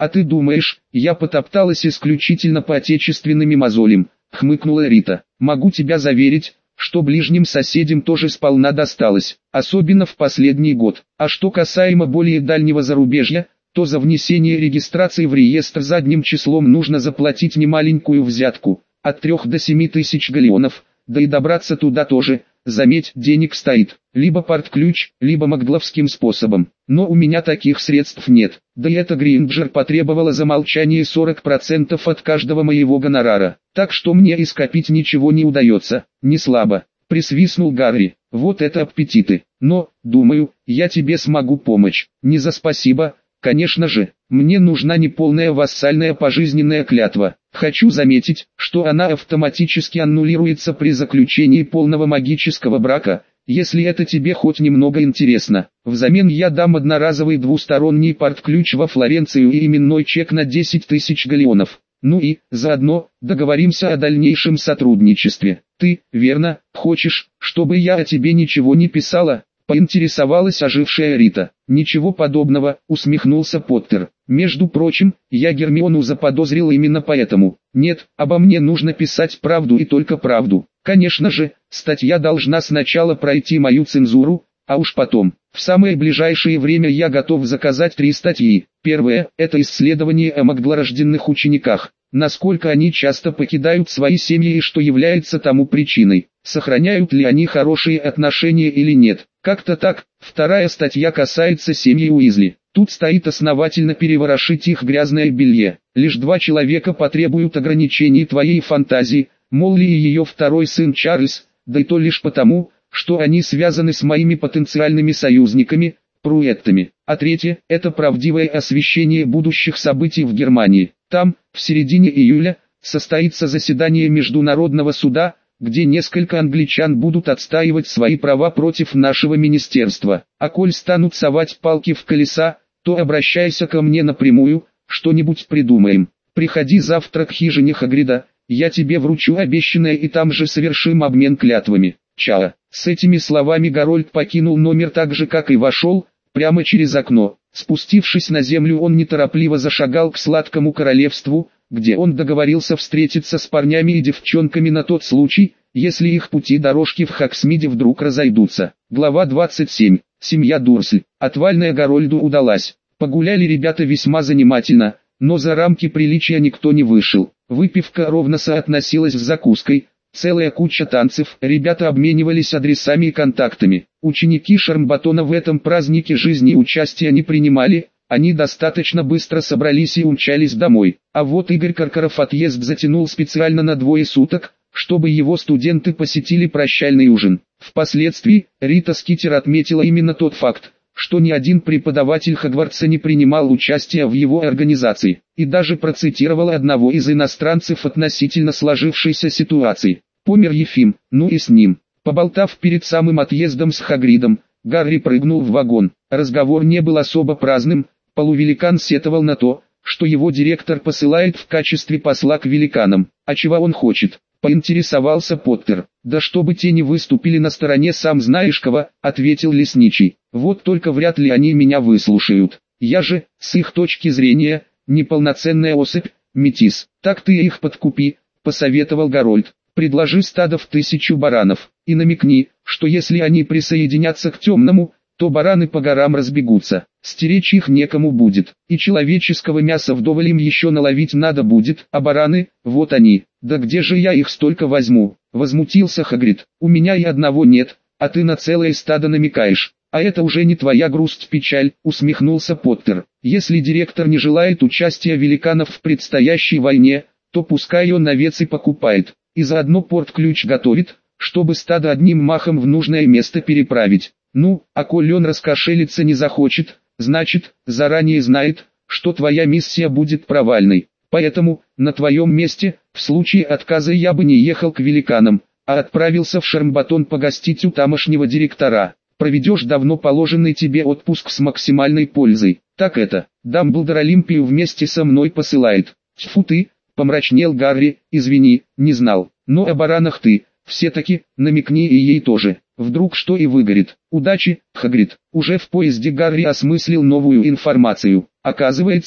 А ты думаешь, я потопталась исключительно по отечественным мозолям, хмыкнула Рита. Могу тебя заверить, что ближним соседям тоже сполна досталось, особенно в последний год. А что касаемо более дальнего зарубежья, то за внесение регистрации в реестр задним числом нужно заплатить немаленькую взятку, от 3 до 7 тысяч галеонов, да и добраться туда тоже, заметь, денег стоит, либо порт-ключ, либо магдловским способом. Но у меня таких средств нет, да и эта Гринджер потребовала за молчание 40% от каждого моего гонорара, так что мне и скопить ничего не удается, не слабо. Присвистнул Гарри. Вот это аппетиты. Но, думаю, я тебе смогу помочь. Не за спасибо, конечно же. Мне нужна не полная вассальная пожизненная клятва. Хочу заметить, что она автоматически аннулируется при заключении полного магического брака, если это тебе хоть немного интересно. Взамен я дам одноразовый двусторонний порт-ключ во Флоренцию и именной чек на 10 тысяч галеонов. Ну и, заодно, договоримся о дальнейшем сотрудничестве. Ты, верно, хочешь, чтобы я о тебе ничего не писала? Поинтересовалась ожившая Рита. Ничего подобного, усмехнулся Поттер. Между прочим, я Гермиону заподозрил именно поэтому. Нет, обо мне нужно писать правду и только правду. Конечно же, статья должна сначала пройти мою цензуру, а уж потом. В самое ближайшее время я готов заказать 3 статьи. Первая – это исследование о магдлорожденных учениках. Насколько они часто покидают свои семьи и что является тому причиной. Сохраняют ли они хорошие отношения или нет. Как-то так. Вторая статья касается семьи Уизли. Тут стоит основательно переворошить их грязное белье. Лишь 2 человека потребуют ограничений твоей фантазии, Молли и ее второй сын Чарльз, да и то лишь потому, что они связаны с моими потенциальными союзниками, Пруэттами. А третье – это правдивое освещение будущих событий в Германии. Там, в середине июля, состоится заседание Международного суда, где несколько англичан будут отстаивать свои права против нашего министерства. А коль станут совать палки в колеса, то обращайся ко мне напрямую, что-нибудь придумаем. Приходи завтра к хижине Хагрида, я тебе вручу обещанное и там же совершим обмен клятвами. Чао. С этими словами Гарольд покинул номер так же, как и вошел, прямо через окно. Спустившись на землю, он неторопливо зашагал к сладкому королевству, где он договорился встретиться с парнями и девчонками на тот случай, если их пути дорожки в Хоксмиде вдруг разойдутся. Глава 27. Семья Дурсль. Отвальная Гарольду удалась. Погуляли ребята весьма занимательно, но за рамки приличия никто не вышел. Выпивка ровно соотносилась с закуской. Целая куча танцев, ребята обменивались адресами и контактами. Ученики Шармбатона в этом празднике жизни участия не принимали, они достаточно быстро собрались и умчались домой. А вот Игорь Каркаров отъезд затянул специально на 2 суток, чтобы его студенты посетили прощальный ужин. Впоследствии, Рита Скитер отметила именно тот факт, что ни один преподаватель Хогвартса не принимал участия в его организации, и даже процитировала одного из иностранцев относительно сложившейся ситуации. Помер Ефим, ну и с ним. Поболтав перед самым отъездом с Хагридом, Гарри прыгнул в вагон. Разговор не был особо праздным, полувеликан сетовал на то, что его директор посылает в качестве посла к великанам. А чего он хочет? Поинтересовался Поттер. «Да чтобы те не выступили на стороне сам знаешь кого», — ответил лесничий. «Вот только вряд ли они меня выслушают. Я же, с их точки зрения, неполноценная особь, метис. Так ты их подкупи», — посоветовал Гарольд. «Предложи стадо в 1000 баранов, и намекни, что если они присоединятся к темному, то бараны по горам разбегутся, стеречь их некому будет, и человеческого мяса вдоволь им еще наловить надо будет, а бараны, вот они». «Да где же я их столько возьму?» — возмутился Хагрид. «У меня и одного нет, а ты на целое стадо намекаешь. А это уже не твоя грусть-печаль», — усмехнулся Поттер. «Если директор не желает участия великанов в предстоящей войне, то пускай он овец и покупает, и заодно порт-ключ готовит, чтобы стадо одним махом в нужное место переправить. Ну, а коль он раскошелиться не захочет, значит, заранее знает, что твоя миссия будет провальной. Поэтому, на твоем месте, в случае отказа я бы не ехал к великанам, а отправился в Шармбатон погостить у тамошнего директора. Проведешь давно положенный тебе отпуск с максимальной пользой. Так это, Дамблдор Олимпию вместе со мной посылает». «Тьфу ты», — помрачнел Гарри, — «извини, не знал. Но о баранах ты, все-таки, намекни и ей тоже. Вдруг что и выгорит. Удачи, Хагрид». Уже в поезде Гарри осмыслил новую информацию. Оказывается,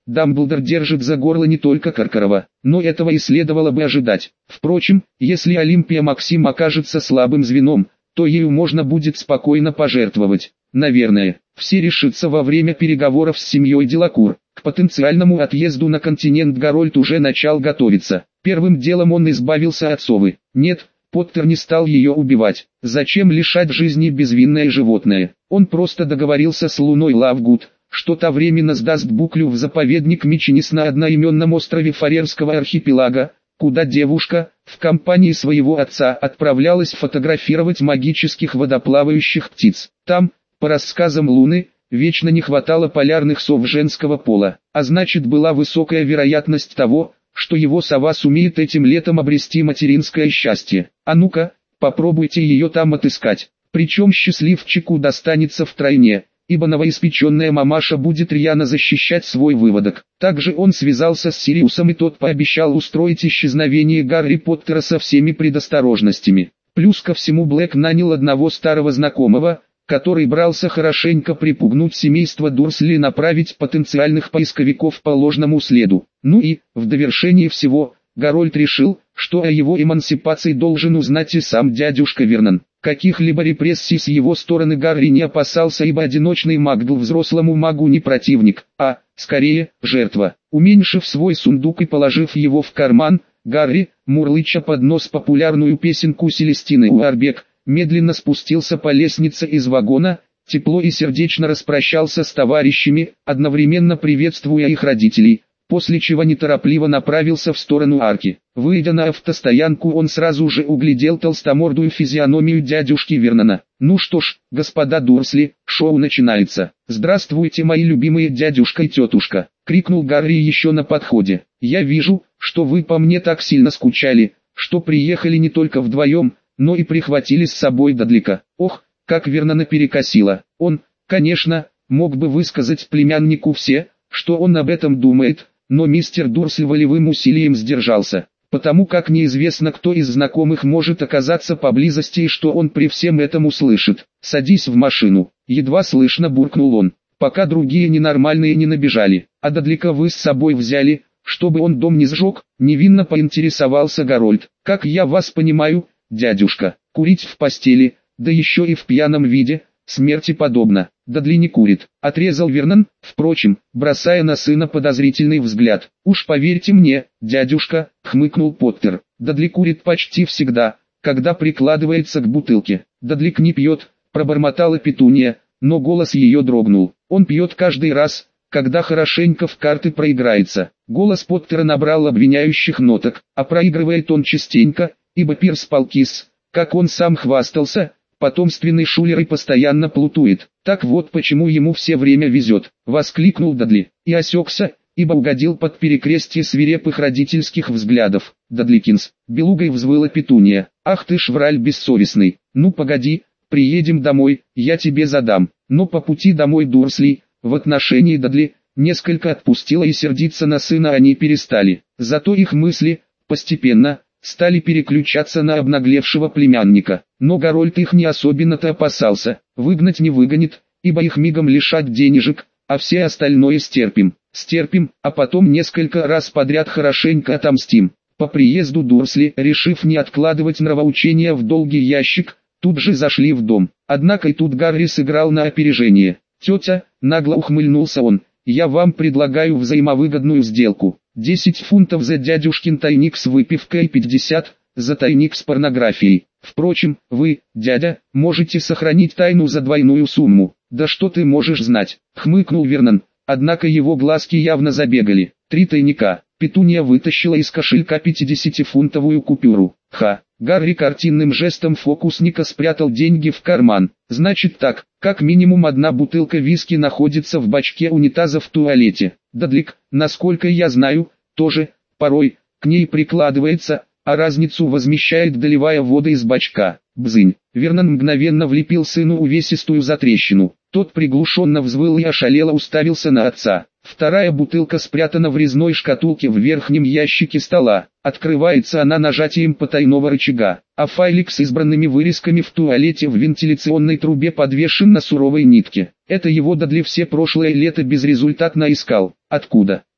Дамблдор держит за горло не только Каркарова, но этого и следовало бы ожидать. Впрочем, если Олимпия Максим окажется слабым звеном, то ею можно будет спокойно пожертвовать. Наверное, все решится во время переговоров с семьей Делакур. К потенциальному отъезду на континент Гарольд уже начал готовиться. Первым делом он избавился от совы. Нет, Поттер не стал ее убивать. Зачем лишать жизни безвинное животное? Он просто договорился с Луной Лавгуд, что та временно сдаст Буклю в заповедник Миченис на одноименном острове Фарерского архипелага, куда девушка, в компании своего отца, отправлялась фотографировать магических водоплавающих птиц. Там, по рассказам Луны, вечно не хватало полярных сов женского пола, а значит была высокая вероятность того, что его сова сумеет этим летом обрести материнское счастье. А ну-ка, попробуйте ее там отыскать. Причем счастливчику достанется втройне, ибо новоиспеченная мамаша будет рьяно защищать свой выводок. Также он связался с Сириусом, и тот пообещал устроить исчезновение Гарри Поттера со всеми предосторожностями. Плюс ко всему Блэк нанял одного старого знакомого, который брался хорошенько припугнуть семейство Дурсли и направить потенциальных поисковиков по ложному следу. Ну и, в довершение всего, Гарольд решил, что о его эмансипации должен узнать и сам дядюшка Вернон. Каких-либо репрессий с его стороны Гарри не опасался, ибо одиночный маг был взрослому магу не противник, а, скорее, жертва. Уменьшив свой сундук и положив его в карман, Гарри, мурлыча под нос популярную песенку Селестины Уарбек, медленно спустился по лестнице из вагона, тепло и сердечно распрощался с товарищами, одновременно приветствуя их родителей, после чего неторопливо направился в сторону арки. Выйдя на автостоянку, он сразу же углядел толстомордую физиономию дядюшки Вернона. «Ну что ж, господа Дурсли, шоу начинается. Здравствуйте, мои любимые дядюшка и тетушка!» — крикнул Гарри еще на подходе. «Я вижу, что вы по мне так сильно скучали, что приехали не только вдвоем, но и прихватили с собой Дадлика». Ох, как Вернона перекосило. Он, конечно, мог бы высказать племяннику все, что он об этом думает, но мистер Дурсли волевым усилием сдержался, потому как неизвестно, кто из знакомых может оказаться поблизости и что он при всем этом услышит. «Садись в машину», — едва слышно буркнул он, пока другие ненормальные не набежали. «А Дадлика вы с собой взяли, чтобы он дом не сжег?» — невинно поинтересовался Гарольд. «Как я вас понимаю, дядюшка, курить в постели, да еще и в пьяном виде, смерти подобно». «Дадли не курит», — отрезал Вернон, впрочем, бросая на сына подозрительный взгляд. «Уж поверьте мне, дядюшка», — хмыкнул Поттер, — «Дадли курит почти всегда, когда прикладывается к бутылке». «Дадлик не пьет», — пробормотала Петунья, но голос ее дрогнул. «Он пьет каждый раз, когда хорошенько в карты проиграется». Голос Поттера набрал обвиняющих ноток, а проигрывает он частенько, ибо Пирс Палкис, как он сам хвастался, потомственный шулер и постоянно плутует. «Так вот почему ему все время везет», — воскликнул Дадли, и осекся, ибо угодил под перекрестие свирепых родительских взглядов. «Дадликинс», — белугой взвыла Петунья, — «ах ты ж враль бессовестный, ну погоди, приедем домой, я тебе задам». Но по пути домой Дурсли, в отношении Дадли, несколько отпустила и сердиться на сына они перестали. Зато их мысли, постепенно, стали переключаться на обнаглевшего племянника. Но Гарольд их не особенно-то опасался, выгнать не выгонит, ибо их мигом лишат денежек, а все остальное стерпим. Стерпим, а потом несколько раз подряд хорошенько отомстим. По приезду Дурсли, решив не откладывать нравоучения в долгий ящик, тут же зашли в дом. Однако и тут Гарри сыграл на опережение. «Тетя», — нагло ухмыльнулся он, — «я вам предлагаю взаимовыгодную сделку. 10 фунтов за дядюшкин тайник с выпивкой и 50 за тайник с порнографией. Впрочем, вы, дядя, можете сохранить тайну за двойную сумму». «Да что ты можешь знать?» — хмыкнул Вернон, однако его глазки явно забегали. 3 тайника. Петунья вытащила из кошелька 50-фунтовую купюру. «Ха!» Гарри картинным жестом фокусника спрятал деньги в карман. «Значит так, как минимум одна бутылка виски находится в бачке унитаза в туалете. Дадлик, насколько я знаю, тоже, порой, к ней прикладывается, а разницу возмещает, доливая воду из бачка». Бзынь. Вернон мгновенно влепил сыну увесистую затрещину. Тот приглушенно взвыл и ошалело уставился на отца. Вторая бутылка спрятана в резной шкатулке в верхнем ящике стола. Открывается она нажатием потайного рычага, а файлик с избранными вырезками в туалете в вентиляционной трубе подвешен на суровой нитке. Это его Дадли все прошлое лето безрезультатно искал. «Откуда?»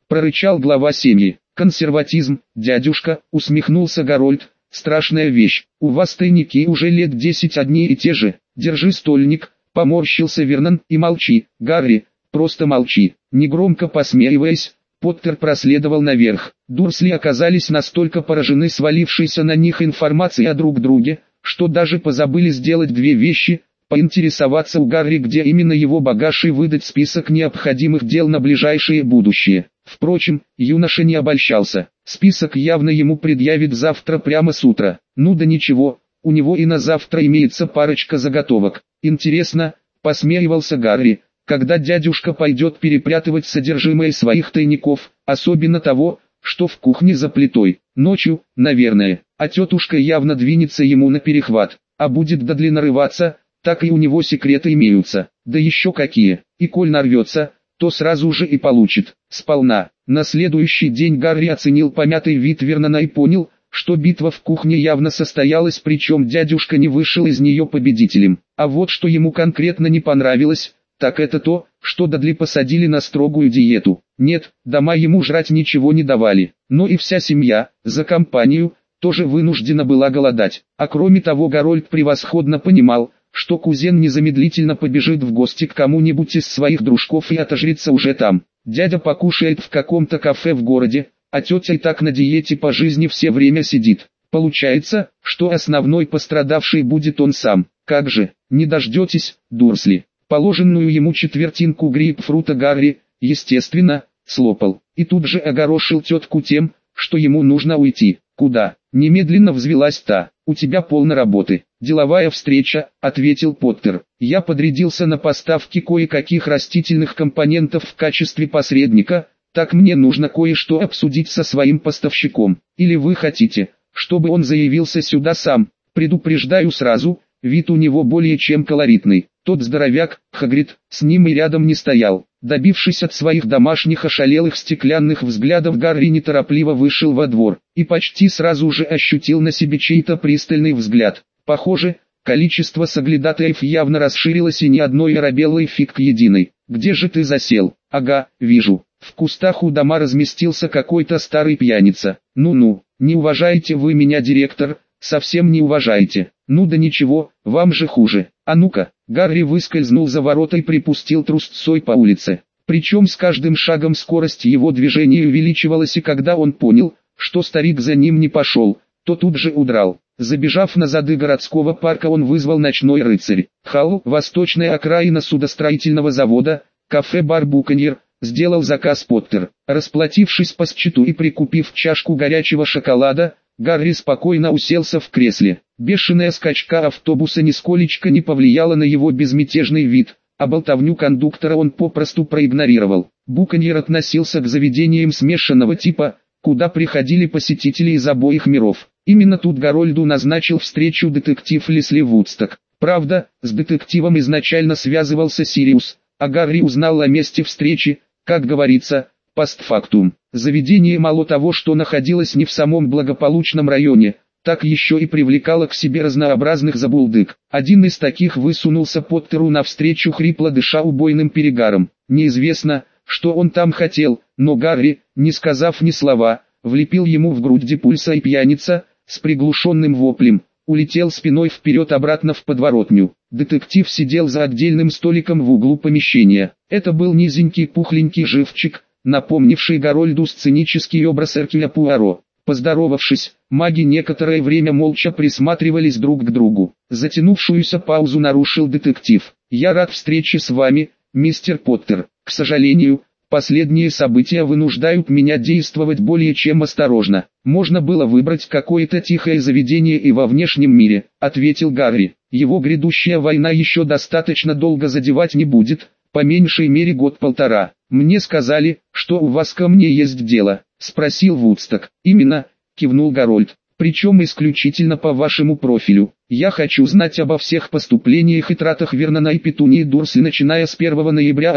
прорычал глава семьи. Консерватизм, дядюшка, усмехнулся Гарольд, страшная вещь. У вас тайники уже лет 10 одни и те же. Держи стольник, поморщился Вернон, и молчи, Гарри, просто молчи. Негромко посмеиваясь, Поттер проследовал наверх. Дурсли оказались настолько поражены свалившейся на них информацией о друг друге, что даже позабыли сделать две вещи: поинтересоваться у Гарри, где именно его багаж, и выдать список необходимых дел на ближайшее будущее. Впрочем, юноша не обольщался. Список явно ему предъявит завтра прямо с утра. Ну да ничего, у него и на завтра имеется парочка заготовок. Интересно, посмеивался Гарри, когда дядюшка пойдет перепрятывать содержимое своих тайников, особенно того, что в кухне за плитой. Ночью, наверное, а тетушка явно двинется ему на перехват, а будет Дадли нарываться, так и у него секреты имеются, да еще какие, и коль нарвется, то сразу же и получит, сполна. На следующий день Гарри оценил помятый вид Вернона и понял, что битва в кухне явно состоялась, причем дядюшка не вышел из нее победителем. А вот что ему конкретно не понравилось, так это то, что Дадли посадили на строгую диету. Нет, дома ему жрать ничего не давали, но и вся семья, за компанию, тоже вынуждена была голодать. А кроме того, Гарольд превосходно понимал, что кузен незамедлительно побежит в гости к кому-нибудь из своих дружков и отожрется уже там. Дядя покушает в каком-то кафе в городе, а тетя и так на диете по жизни все время сидит. Получается, что основной пострадавший будет он сам. Как же, не дождетесь, Дурсли. Положенную ему четвертинку грейпфрута Гарри, естественно, слопал. И тут же огорошил тетку тем, что ему нужно уйти. Куда? Немедленно взвилась та. «У тебя полно работы». «Деловая встреча», — ответил Поттер. «Я подрядился на поставки кое-каких растительных компонентов в качестве посредника, так мне нужно кое-что обсудить со своим поставщиком. Или вы хотите, чтобы он заявился сюда сам?» «Предупреждаю сразу, вид у него более чем колоритный». Тот здоровяк, Хагрид, с ним и рядом не стоял. Добившись от своих домашних ошалелых стеклянных взглядов, Гарри неторопливо вышел во двор, и почти сразу же ощутил на себе чей-то пристальный взгляд. Похоже, количество соглядатаев явно расширилось, и ни одной оробелой фиг к единой. «Где же ты засел?» «Ага, вижу. В кустах у дома разместился какой-то старый пьяница. Ну-ну, не уважаете вы меня, директор, совсем не уважаете. Ну да ничего, вам же хуже. А ну-ка». Гарри выскользнул за ворота и припустил трусцой по улице. Причем с каждым шагом скорость его движения увеличивалась, и когда он понял, что старик за ним не пошел, то тут же удрал. Забежав на зады городского парка, он вызвал ночной рыцарь. «Халл, восточная окраина судостроительного завода, кафе-бар Буконьер», сделал заказ Поттер. Расплатившись по счету и прикупив чашку горячего шоколада, Гарри спокойно уселся в кресле. Бешеная скачка автобуса нисколечко не повлияла на его безмятежный вид, а болтовню кондуктора он попросту проигнорировал. Буконьер относился к заведениям смешанного типа, куда приходили посетители из обоих миров. Именно тут Гарольду назначил встречу детектив Лесли Вудсток. Правда, с детективом изначально связывался Сириус, а Гарри узнал о месте встречи, как говорится, постфактум. Заведение мало того, что находилось не в самом благополучном районе, так еще и привлекало к себе разнообразных забулдык. Один из таких высунулся Поттеру навстречу, хрипло дыша убойным перегаром. Неизвестно, что он там хотел, но Гарри, не сказав ни слова, влепил ему в грудь депульса, и пьяница, с приглушенным воплем, улетел спиной вперед обратно в подворотню. Детектив сидел за отдельным столиком в углу помещения. Это был низенький пухленький живчик, напомнивший Гарольду сценический образ Эркюля Пуаро. Поздоровавшись, маги некоторое время молча присматривались друг к другу. Затянувшуюся паузу нарушил детектив. «Я рад встрече с вами, мистер Поттер. К сожалению, последние события вынуждают меня действовать более чем осторожно. Можно было выбрать какое-то тихое заведение и во внешнем мире», — ответил Гарри. «Его грядущая война еще достаточно долго задевать не будет, по меньшей мере год-полтора. Мне сказали, что у вас ко мне есть дело», — спросил Вудсток. «Именно», — кивнул Гарольд. «Причем исключительно по вашему профилю. Я хочу знать обо всех поступлениях и тратах Вернона и Петунии Дурсли, начиная с 1 ноября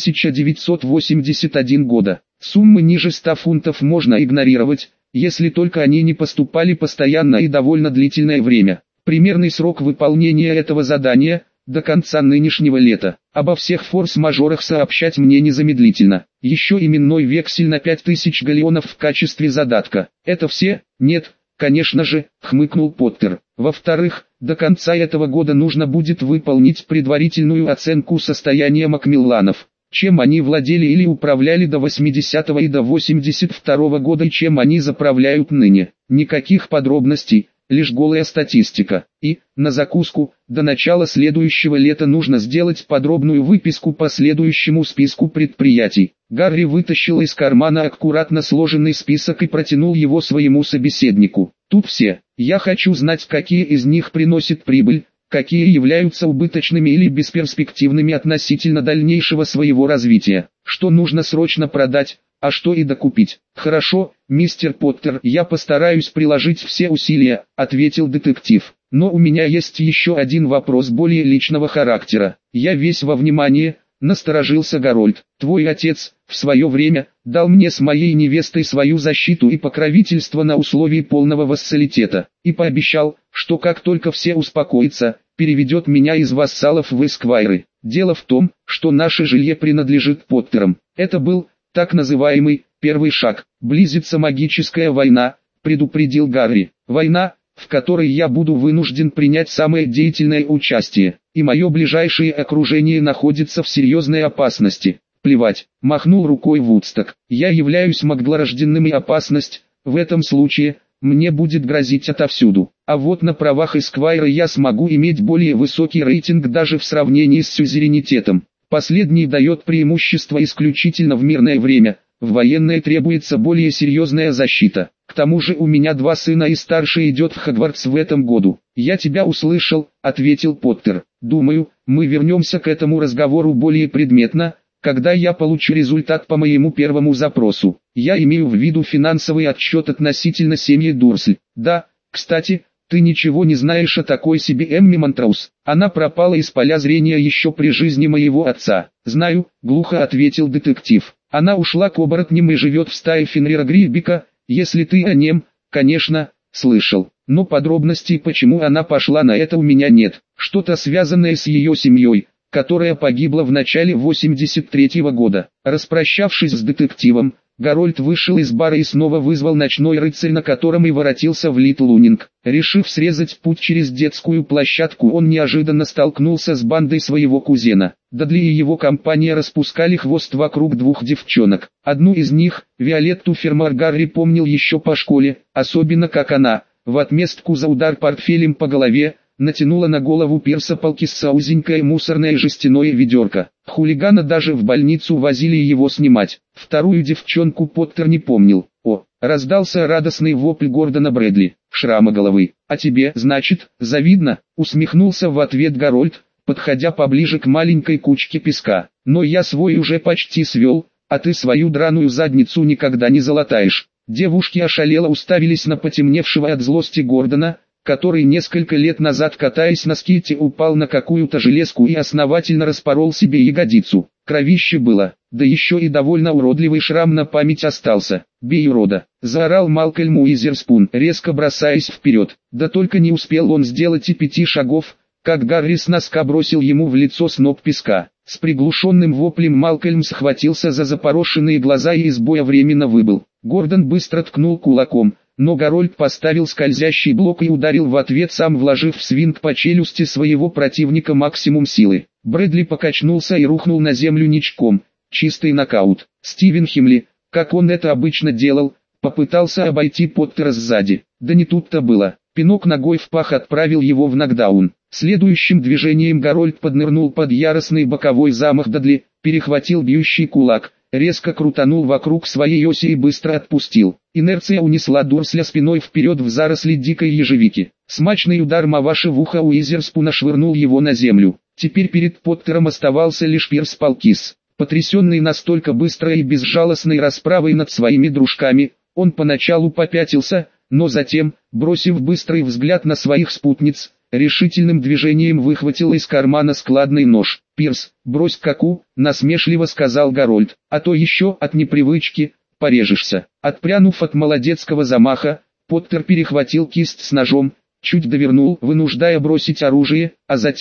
1981 года. Суммы ниже 100 фунтов можно игнорировать, если только они не поступали постоянно и довольно длительное время. Примерный срок выполнения этого задания – до конца нынешнего лета. Обо всех форс-мажорах сообщать мне незамедлительно. Еще именной вексель на 5000 галлеонов в качестве задатка. Это все? Нет, конечно же, хмыкнул Поттер. Во-вторых, до конца этого года нужно будет выполнить предварительную оценку состояния Макмилланов. Чем они владели или управляли до 80-го и до 82-го года и чем они заправляют ныне. Никаких подробностей, лишь голая статистика. И, на закуску, до начала следующего лета нужно сделать подробную выписку по следующему списку предприятий. Гарри вытащил из кармана аккуратно сложенный список и протянул его своему собеседнику. Тут все. Я хочу знать, какие из них приносят прибыль, какие являются убыточными или бесперспективными относительно дальнейшего своего развития, что нужно срочно продать, а что и докупить. Хорошо, мистер Поттер, я постараюсь приложить все усилия, ответил детектив. Но у меня есть еще один вопрос более личного характера. Я весь во внимание, насторожился Гарольд. Твой отец, в свое время, дал мне с моей невестой свою защиту и покровительство на условии полного вассалитета, и пообещал, что как только все успокоятся, переведет меня из вассалов в эсквайры. Дело в том, что наше жилье принадлежит Поттерам. Это был, так называемый, первый шаг. Близится магическая война, предупредил Гарри. Война, в которой я буду вынужден принять самое деятельное участие, и мое ближайшее окружение находится в серьезной опасности. Плевать, махнул рукой Вудсток. Я являюсь магдлорожденным, и опасность, в этом случае, мне будет грозить отовсюду. А вот на правах эсквайра я смогу иметь более высокий рейтинг даже в сравнении с сюзеренитетом. Последний дает преимущество исключительно в мирное время, в военное требуется более серьезная защита. К тому же у меня 2 сына, и старший идет в Хогвартс в этом году. Я тебя услышал, ответил Поттер. Думаю, мы вернемся к этому разговору более предметно, когда я получу результат по моему первому запросу. Я имею в виду финансовый отчет относительно семьи Дурсль. Да, кстати, ты ничего не знаешь о такой себе Эмми Монтраус. Она пропала из поля зрения еще при жизни моего отца. Знаю, глухо ответил детектив. Она ушла к оборотням и живет в стае Фенрира Гриббика. Если ты о нем, конечно, слышал. Но подробностей, почему она пошла на это, у меня нет. Что-то связанное с ее семьей, которая погибла в начале 83-го года. Распрощавшись с детективом, Гарольд вышел из бара и снова вызвал ночной рыцарь, на котором и воротился в Литл Лунинг. Решив срезать путь через детскую площадку, он неожиданно столкнулся с бандой своего кузена. Дадли и его компания распускали хвост вокруг 2 девчонок. Одну из них, Виолетту Фермар, Гарри помнил еще по школе, особенно как она, в отместку за удар портфелем по голове, натянула на голову Пирса Полкисса узенькое мусорное жестяное ведерко. Хулигана даже в больницу возили его снимать. Вторую девчонку Поттер не помнил. О, раздался радостный вопль Гордона Брэдли, шрама головы. А тебе, значит, завидно, усмехнулся в ответ Гарольд, подходя поближе к маленькой кучке песка. Но я свой уже почти свел, а ты свою драную задницу никогда не залатаешь. Девушки ошалело уставились на потемневшего от злости Гордона, который несколько лет назад, катаясь на скейте, упал на какую-то железку и основательно распорол себе ягодицу. Кровище было, да еще и довольно уродливый шрам на память остался. «Бей, урода!» — заорал Малкольм Уизерспун, резко бросаясь вперед. Да только не успел он сделать и 5 шагов, как Гарри с носка бросил ему в лицо сноп песка. С приглушенным воплем Малкольм схватился за запорошенные глаза и из боя временно выбыл. Гордон быстро ткнул кулаком, но Гарольд поставил скользящий блок и ударил в ответ, сам вложив в свинг по челюсти своего противника максимум силы. Брэдли покачнулся и рухнул на землю ничком. Чистый нокаут. Стивен Химли, как он это обычно делал, попытался обойти Поттера сзади. Да не тут-то было. Пинок ногой в пах отправил его в нокдаун. Следующим движением Гарольд поднырнул под яростный боковой замах Дадли, перехватил бьющий кулак, резко крутанул вокруг своей оси и быстро отпустил. Инерция унесла Дурсля спиной вперед в заросли дикой ежевики. Смачный удар Маваши в ухо Уизерспуна швырнул его на землю. Теперь перед Поттером оставался лишь Пирс Полкисс. Потрясенный настолько быстрой и безжалостной расправой над своими дружками, он поначалу попятился, но затем, бросив быстрый взгляд на своих спутниц, решительным движением выхватил из кармана складный нож. «Пирс, брось каку», — насмешливо сказал Гарольд, «а то еще от непривычки порежешься». Отпрянув от молодецкого замаха, Поттер перехватил кисть с ножом, чуть довернул, вынуждая бросить оружие, а затем,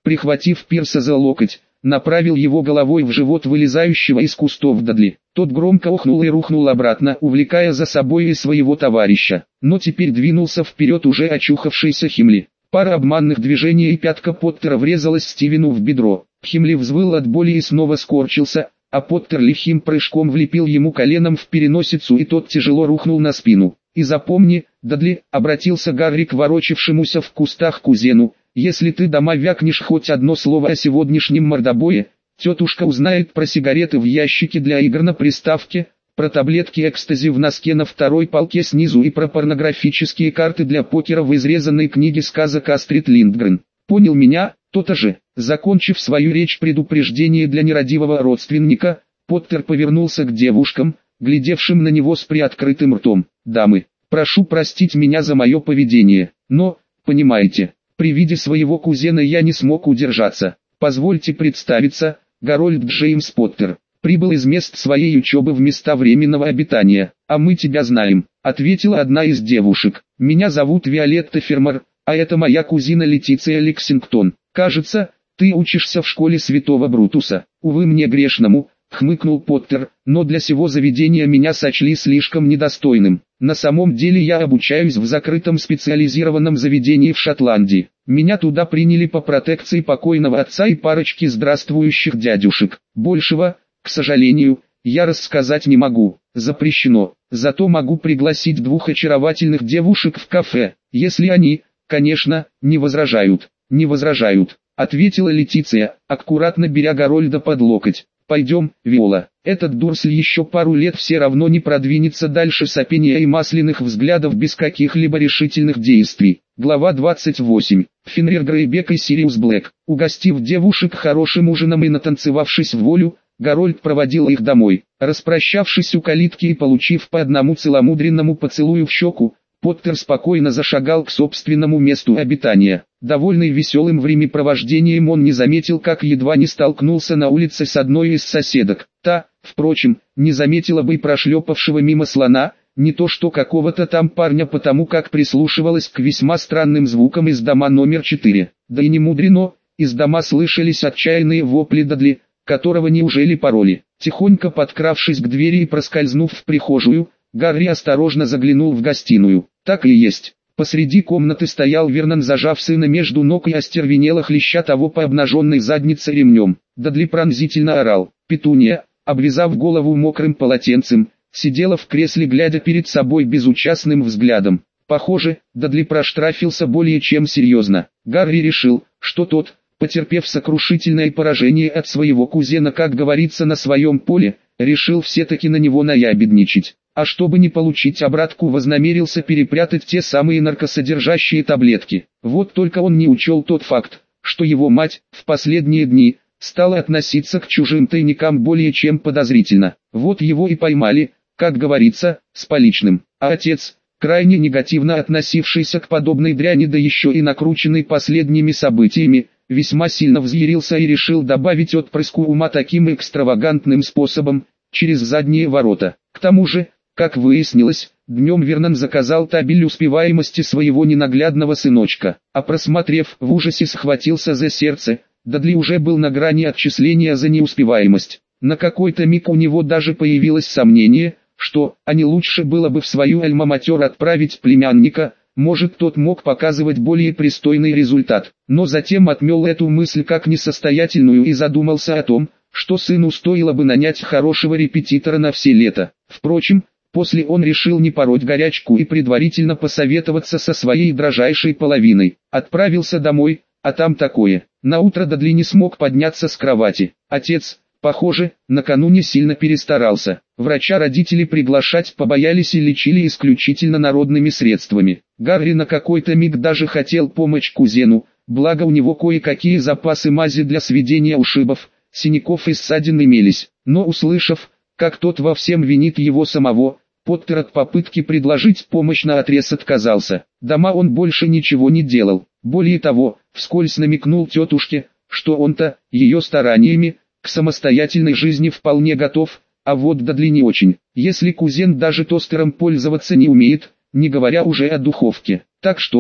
Прихватив Пирса за локоть, направил его головой в живот вылезающего из кустов Дадли. Тот громко охнул и рухнул обратно, увлекая за собой и своего товарища. Но теперь двинулся вперед уже очухавшийся Химли. Пара обманных движений и пятка Поттера врезалась Стивену в бедро. Химли взвыл от боли и снова скорчился, а Поттер лихим прыжком влепил ему коленом в переносицу, и тот тяжело рухнул на спину. «И запомни, Дадли», — обратился Гарри к ворочавшемуся в кустах кузену, «если ты дома вякнешь хоть одно слово о сегодняшнем мордобое, тетушка узнает про сигареты в ящике для игр на приставке, про таблетки экстази в носке на второй полке снизу и про порнографические карты для покера в изрезанной книге сказок Астрид Линдгрен. Понял меня?» То-то же. Закончив свою речь предупреждения для нерадивого родственника, Поттер повернулся к девушкам, глядевшим на него с приоткрытым ртом. «Дамы, прошу простить меня за мое поведение, но, понимаете, при виде своего кузена я не смог удержаться. Позвольте представиться, Гарольд Джеймс Поттер. Прибыл из мест своей учебы в места временного обитания. А мы тебя знаем», — ответила одна из девушек. «Меня зовут Виолетта Фермер, а это моя кузина Летиция Лексингтон. Кажется, ты учишься в школе Святого Брутуса». «Увы, мне грешному», — хмыкнул Поттер, «но для сего заведения меня сочли слишком недостойным. На самом деле я обучаюсь в закрытом специализированном заведении в Шотландии. Меня туда приняли по протекции покойного отца и парочки здравствующих дядюшек. Большего, к сожалению, я рассказать не могу, запрещено. Зато могу пригласить двух очаровательных девушек в кафе, если они, конечно, не возражают». «Не возражают», — ответила Летиция, аккуратно беря Гарольда под локоть. «Пойдем, Виола, этот Дурсль еще пару лет все равно не продвинется дальше сопения и масляных взглядов без каких-либо решительных действий». Глава 28. Фенрир Грейбек и Сириус Блэк. Угостив девушек хорошим ужином и натанцевавшись в волю, Гарольд проводил их домой. Распрощавшись у калитки и получив по одному целомудренному поцелую в щеку, Поттер спокойно зашагал к собственному месту обитания. Довольный веселым времяпровождением, он не заметил, как едва не столкнулся на улице с одной из соседок. Та, впрочем, не заметила бы и прошлепавшего мимо слона, не то что какого-то там парня, потому как прислушивалась к весьма странным звукам из дома номер 4. Да и не мудрено, из дома слышались отчаянные вопли Дадли, которого неужели пороли. Тихонько подкравшись к двери и проскользнув в прихожую, Гарри осторожно заглянул в гостиную. Так и есть. Посреди комнаты стоял Вернон, зажав сына между ног и остервенело хлеща того по обнаженной заднице ремнем. Дадли пронзительно орал. Петуния, обвязав голову мокрым полотенцем, сидела в кресле, глядя перед собой безучастным взглядом. Похоже, Дадли проштрафился более чем серьезно. Гарри решил, что тот, потерпев сокрушительное поражение от своего кузена, как говорится, на своем поле, решил все-таки на него наябедничать. А чтобы не получить обратку, вознамерился перепрятать те самые наркосодержащие таблетки. Вот только он не учел тот факт, что его мать, в последние дни, стала относиться к чужим тайникам более чем подозрительно. Вот его и поймали, как говорится, с поличным. А отец, крайне негативно относившийся к подобной дряни, да еще и накрученный последними событиями, весьма сильно взъярился и решил добавить отпрыску ума таким экстравагантным способом, через задние ворота. К тому же, как выяснилось, днем Вернон заказал табель успеваемости своего ненаглядного сыночка, а просмотрев, в ужасе схватился за сердце. Дадли уже был на грани отчисления за неуспеваемость. На какой-то миг у него даже появилось сомнение, что, а не лучше было бы в свою альма-матер отправить племянника, может, тот мог показывать более пристойный результат. Но затем отмел эту мысль как несостоятельную и задумался о том, что сыну стоило бы нанять хорошего репетитора на все лето. Впрочем, после он решил не пороть горячку и предварительно посоветоваться со своей дрожайшей половиной. Отправился домой, а там такое. Наутро Дадли не смог подняться с кровати. Отец, похоже, накануне сильно перестарался. Врача родители приглашать побоялись и лечили исключительно народными средствами. Гарри на какой-то миг даже хотел помочь кузену, благо у него кое-какие запасы мази для сведения ушибов, синяков и ссадин имелись. Но услышав, как тот во всем винит его самого, Поттер от попытки предложить помощь наотрез отказался. Дома он больше ничего не делал. Более того, вскользь намекнул тетушке, что он-то, ее стараниями, к самостоятельной жизни вполне готов, а вот Дадли не очень. Если кузен даже тостером пользоваться не умеет, не говоря уже о духовке. Так что,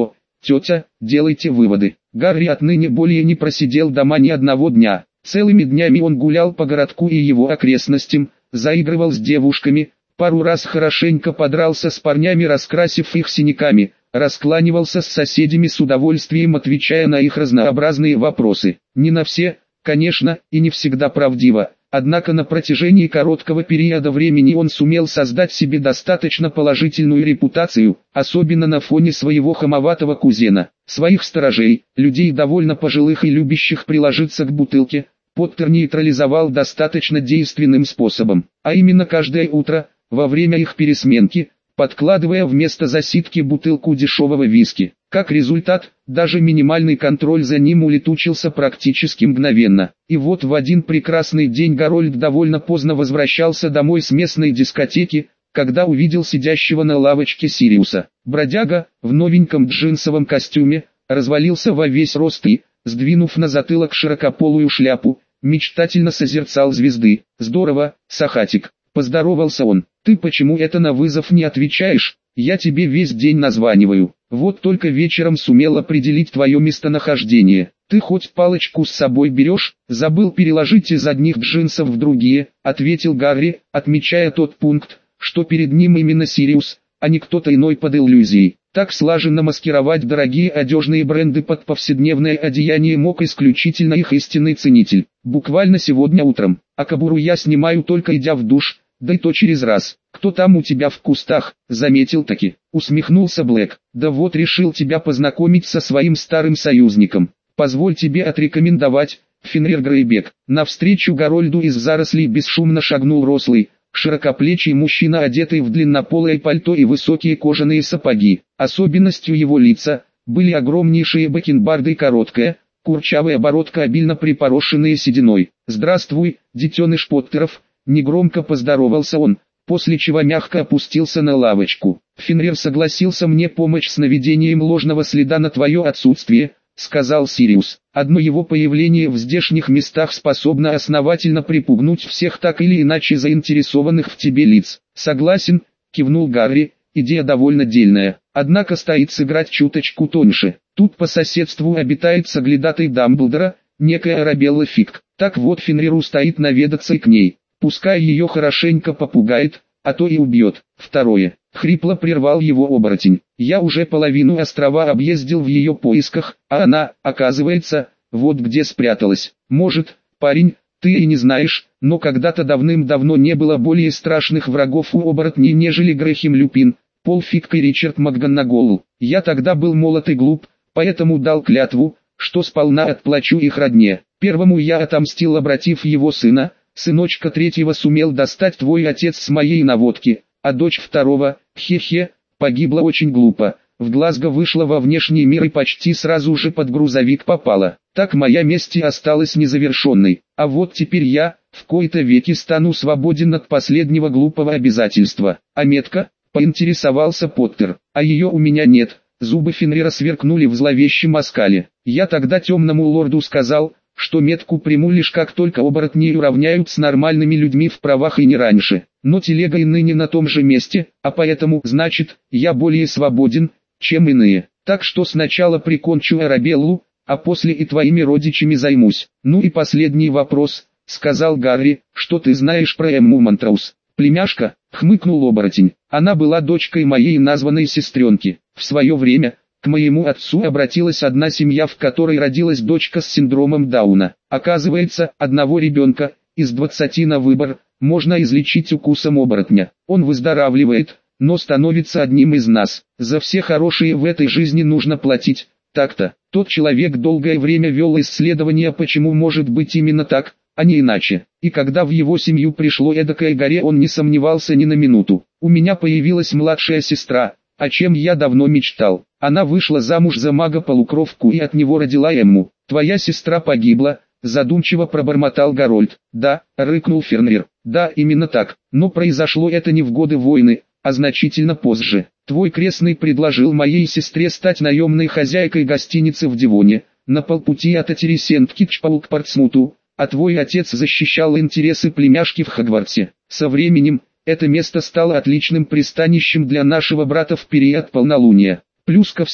Тетя, делайте выводы. Гарри отныне более не просидел дома ни одного дня. Целыми днями он гулял по городку и его окрестностям, заигрывал с девушками, пару раз хорошенько подрался с парнями, раскрасив их синяками, раскланивался с соседями, с удовольствием отвечая на их разнообразные вопросы. Не на все, конечно, и не всегда правдиво. Однако на протяжении короткого периода времени он сумел создать себе достаточно положительную репутацию, особенно на фоне своего хамоватого кузена. Своих сторожей, людей довольно пожилых и любящих приложиться к бутылке, Поттер нейтрализовал достаточно действенным способом, а именно каждое утро, во время их пересменки, подкладывая вместо засидки бутылку дешевого виски. Как результат, даже минимальный контроль за ним улетучился практически мгновенно. И вот в один прекрасный день Гарольд довольно поздно возвращался домой с местной дискотеки, когда увидел сидящего на лавочке Сириуса. Бродяга, в новеньком джинсовом костюме, развалился во весь рост и, сдвинув на затылок широкополую шляпу, мечтательно созерцал звезды. «Здорово, Сахатик», — поздоровался он. «Ты почему это на вызов не отвечаешь? Я тебе весь день названиваю. Вот только вечером сумел определить твое местонахождение. Ты хоть палочку с собой берешь?» «Забыл переложить из одних джинсов в другие», — ответил Гарри, отмечая тот пункт, что перед ним именно Сириус, а не кто-то иной под иллюзией. Так слаженно маскировать дорогие одежные бренды под повседневное одеяние мог исключительно их истинный ценитель. «Буквально сегодня утром, а кобуру я снимаю только идя в душ, да и то через раз. Кто там у тебя в кустах?» «Заметил таки», — усмехнулся Блэк. «Да вот решил тебя познакомить со своим старым союзником. Позволь тебе отрекомендовать, Фенрир Грейбек». Навстречу Гарольду из зарослей бесшумно шагнул рослый, широкоплечий мужчина, одетый в длиннополое пальто и высокие кожаные сапоги. Особенностью его лица были огромнейшие бакенбарды и короткая, курчавая бородка, обильно припорошенная сединой. «Здравствуй, детеныш Поттеров», — негромко поздоровался он, после чего мягко опустился на лавочку. «Фенрир согласился мне помочь с наведением ложного следа на твое отсутствие», — сказал Сириус. «Одно его появление в здешних местах способно основательно припугнуть всех так или иначе заинтересованных в тебе лиц». «Согласен», — кивнул Гарри, — «идея довольно дельная, однако стоит сыграть чуточку тоньше. Тут по соседству обитает соглядатый Дамблдора, некая Арабелла Фиг. Так вот, Фенриру стоит наведаться и к ней. Пускай ее хорошенько попугает, а то и убьет». «Второе», — хрипло прервал его оборотень. «Я уже половину острова объездил в ее поисках, а она, оказывается, вот где спряталась. Может, парень, ты и не знаешь, но когда-то давным-давно не было более страшных врагов у оборотней, нежели Грэхэм Люпин, Пол Фигг и Ричард МакГонагall. Я тогда был молод и глуп, поэтому дал клятву, что сполна отплачу их родне. Первому я отомстил, обратив его сына, сыночка третьего сумел достать твой отец с моей наводки, а дочь второго, хе-хе, погибла очень глупо. В Глазго вышла во внешний мир и почти сразу же под грузовик попала. Так моя месть и осталась незавершенной. А вот теперь я, в кои-то веки, стану свободен от последнего глупого обязательства». «А метка?» — поинтересовался Поттер. «А ее у меня нет». Зубы Фенрира сверкнули в зловещем оскале. «Я тогда темному лорду сказал, что метку приму лишь как только оборотни уравняют с нормальными людьми в правах и не раньше. Но телега и ныне на том же месте, а поэтому, значит, я более свободен, чем иные. Так что сначала прикончу Арабеллу, а после и твоими родичами займусь». «Ну и последний вопрос», — сказал Гарри, — «что ты знаешь про Эмму Монтраус?» «Племяшка», — хмыкнул оборотень, — «она была дочкой моей названной сестренки. В свое время, к моему отцу обратилась одна семья, в которой родилась дочка с синдромом Дауна. Оказывается, одного ребенка, из 20 на выбор, можно излечить укусом оборотня. Он выздоравливает, но становится одним из нас. За все хорошие в этой жизни нужно платить. Так-то, тот человек долгое время вел исследования, почему может быть именно так, а не иначе. И когда в его семью пришло эдакое горе, он не сомневался ни на минуту. У меня появилась младшая сестра, о чем я давно мечтал. Она вышла замуж за мага-полукровку и от него родила Эмму. Твоя сестра погибла», — задумчиво пробормотал Гарольд. «Да», — рыкнул Фенрир. «Да, именно так. Но произошло это не в годы войны, а значительно позже. Твой крестный предложил моей сестре стать наемной хозяйкой гостиницы в Дивоне, на полпути от Атересент-Китчпау к Портсмуту, а твой отец защищал интересы племяшки в Хогвартсе. Со временем, это место стало отличным пристанищем для нашего брата в период полнолуния. Плюс ко всему,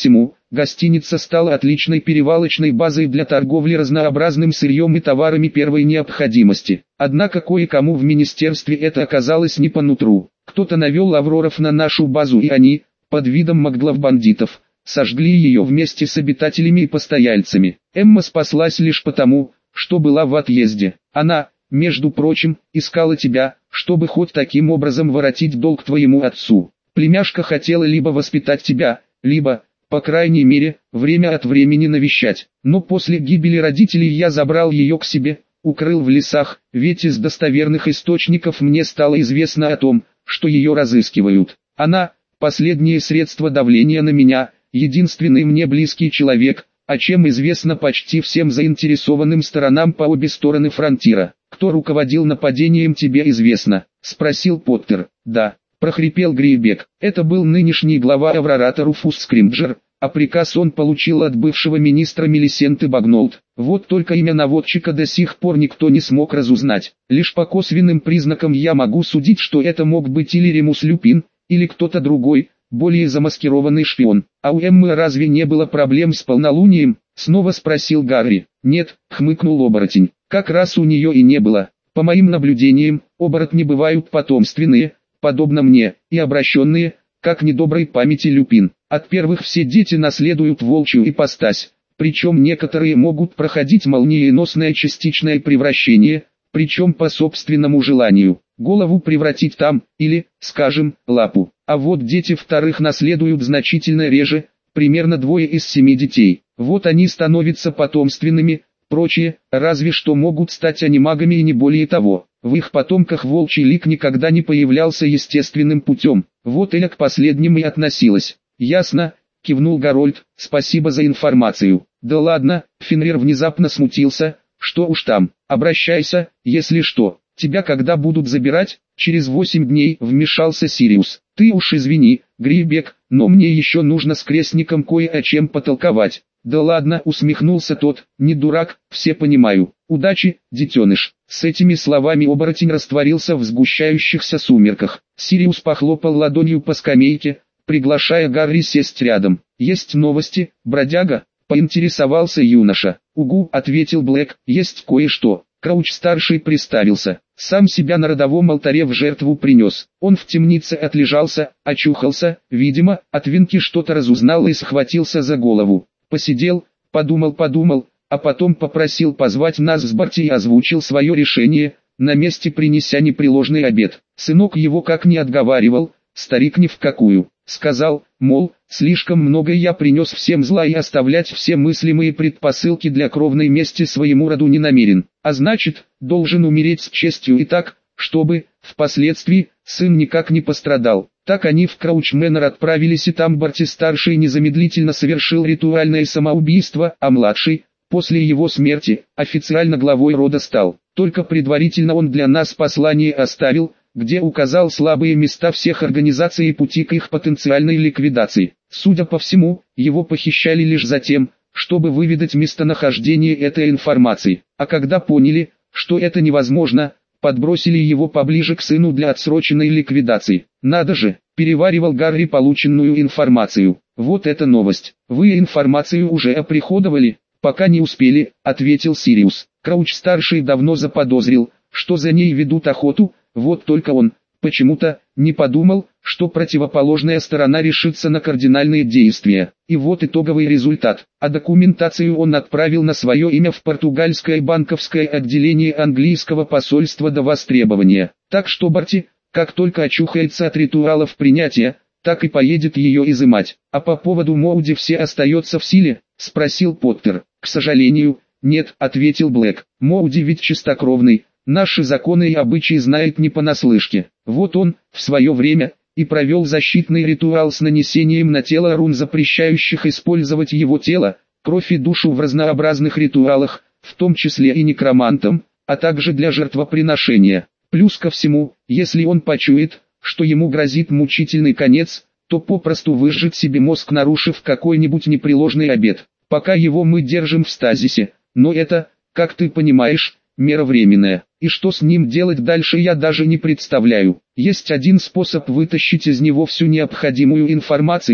гостиница стала отличной перевалочной базой для торговли разнообразным сырьем и товарами первой необходимости. Однако кое-кому в министерстве это оказалось не по нутру. Кто-то навел Авроров на нашу базу, и они, под видом моглов-бандитов, сожгли ее вместе с обитателями и постояльцами. Эмма спаслась лишь потому, что была в отъезде. Она, между прочим, искала тебя, чтобы хоть таким образом воротить долг твоему отцу. Племяшка хотела либо воспитать тебя, либо, по крайней мере, время от времени навещать. Но после гибели родителей я забрал ее к себе, укрыл в лесах, ведь из достоверных источников мне стало известно о том, что ее разыскивают. Она – последнее средство давления на меня, единственный мне близкий человек, о чем известно почти всем заинтересованным сторонам по обе стороны фронтира. «Кто руководил нападением, тебе известно?» – спросил Поттер. «Да», – прохрипел Грейбек. «Это был нынешний глава Аврората Руфус Скримджер, а приказ он получил от бывшего министра Мелисенты Багнолд. Вот только имя наводчика до сих пор никто не смог разузнать. Лишь по косвенным признакам я могу судить, что это мог быть или Ремус Люпин, или кто-то другой, более замаскированный шпион. А у Эммы разве не было проблем с полнолунием?» — снова спросил Гарри. «Нет», — хмыкнул оборотень, — «как раз у нее и не было. По моим наблюдениям, оборотни бывают потомственные, подобно мне, и обращенные, как недоброй памяти Люпин. От первых все дети наследуют волчью ипостась, причем некоторые могут проходить молниеносное частичное превращение, причем по собственному желанию. Голову превратить там, или, скажем, лапу. А вот дети вторых наследуют значительно реже, примерно 2 из 7 детей. Вот они становятся потомственными, прочие, разве что могут стать анимагами и не более того. В их потомках волчий лик никогда не появлялся естественным путем. Вот Эля к последним и относилась. «Ясно», — кивнул Гарольд, — «спасибо за информацию». «Да ладно», — Фенрир внезапно смутился, — «что уж там, обращайся, если что». «Тебя когда будут забирать?» «Через 8 дней», — вмешался Сириус. «Ты уж извини, Грейбек, но мне еще нужно с крестником кое о чем потолковать». «Да ладно», — усмехнулся тот, — «не дурак, все понимаю. Удачи, детеныш». С этими словами оборотень растворился в сгущающихся сумерках. Сириус похлопал ладонью по скамейке, приглашая Гарри сесть рядом. «Есть новости, бродяга?» — поинтересовался юноша. «Угу», — ответил Блэк, — «есть кое-что». Крауч-старший приставился. Сам себя на родовом алтаре в жертву принес. Он в темнице отлежался, очухался, видимо, от Винки что-то разузнал и схватился за голову. Посидел, подумал, а потом попросил позвать нас с Барти и озвучил свое решение, на месте принеся непреложный обед. Сынок его как не отговаривал, старик ни в какую. Сказал, мол, слишком много я принес всем зла и оставлять все мыслимые предпосылки для кровной мести своему роду не намерен. А значит, должен умереть с честью и так, чтобы, впоследствии, сын никак не пострадал. Так они в Краучменнер отправились, и там Барти-старший незамедлительно совершил ритуальное самоубийство, а младший, после его смерти, официально главой рода стал. Только предварительно он для нас послание оставил, где указал слабые места всех организаций и пути к их потенциальной ликвидации. Судя по всему, его похищали лишь за тем, чтобы выведать местонахождение этой информации. А когда поняли, что это невозможно, подбросили его поближе к сыну для отсроченной ликвидации. «Надо же», — переваривал Гарри полученную информацию. «Вот это новость. Вы информацию уже оприходовали?» «Пока не успели», — ответил Сириус. Крауч-старший давно заподозрил, что за ней ведут охоту, вот только он, почему-то, не подумал, что противоположная сторона решится на кардинальные действия. И вот итоговый результат. А документацию он отправил на свое имя в португальское банковское отделение английского посольства до востребования. Так что Барти, как только очухается от ритуалов принятия, так и поедет ее изымать. «А по поводу Моуди все остается в силе?» — спросил Поттер. «К сожалению, нет», — ответил Блэк. «Моуди ведь чистокровный. Наши законы и обычаи знает не понаслышке. Вот он, в свое время, и провел защитный ритуал с нанесением на тело рун, запрещающих использовать его тело, кровь и душу в разнообразных ритуалах, в том числе и некромантам, а также для жертвоприношения. Плюс ко всему, если он почует, что ему грозит мучительный конец, то попросту выжжет себе мозг, нарушив какой-нибудь непреложный обет. Пока его мы держим в стазисе, но это, как ты понимаешь, мера временная. И что с ним делать дальше, я даже не представляю. Есть один способ вытащить из него всю необходимую информацию,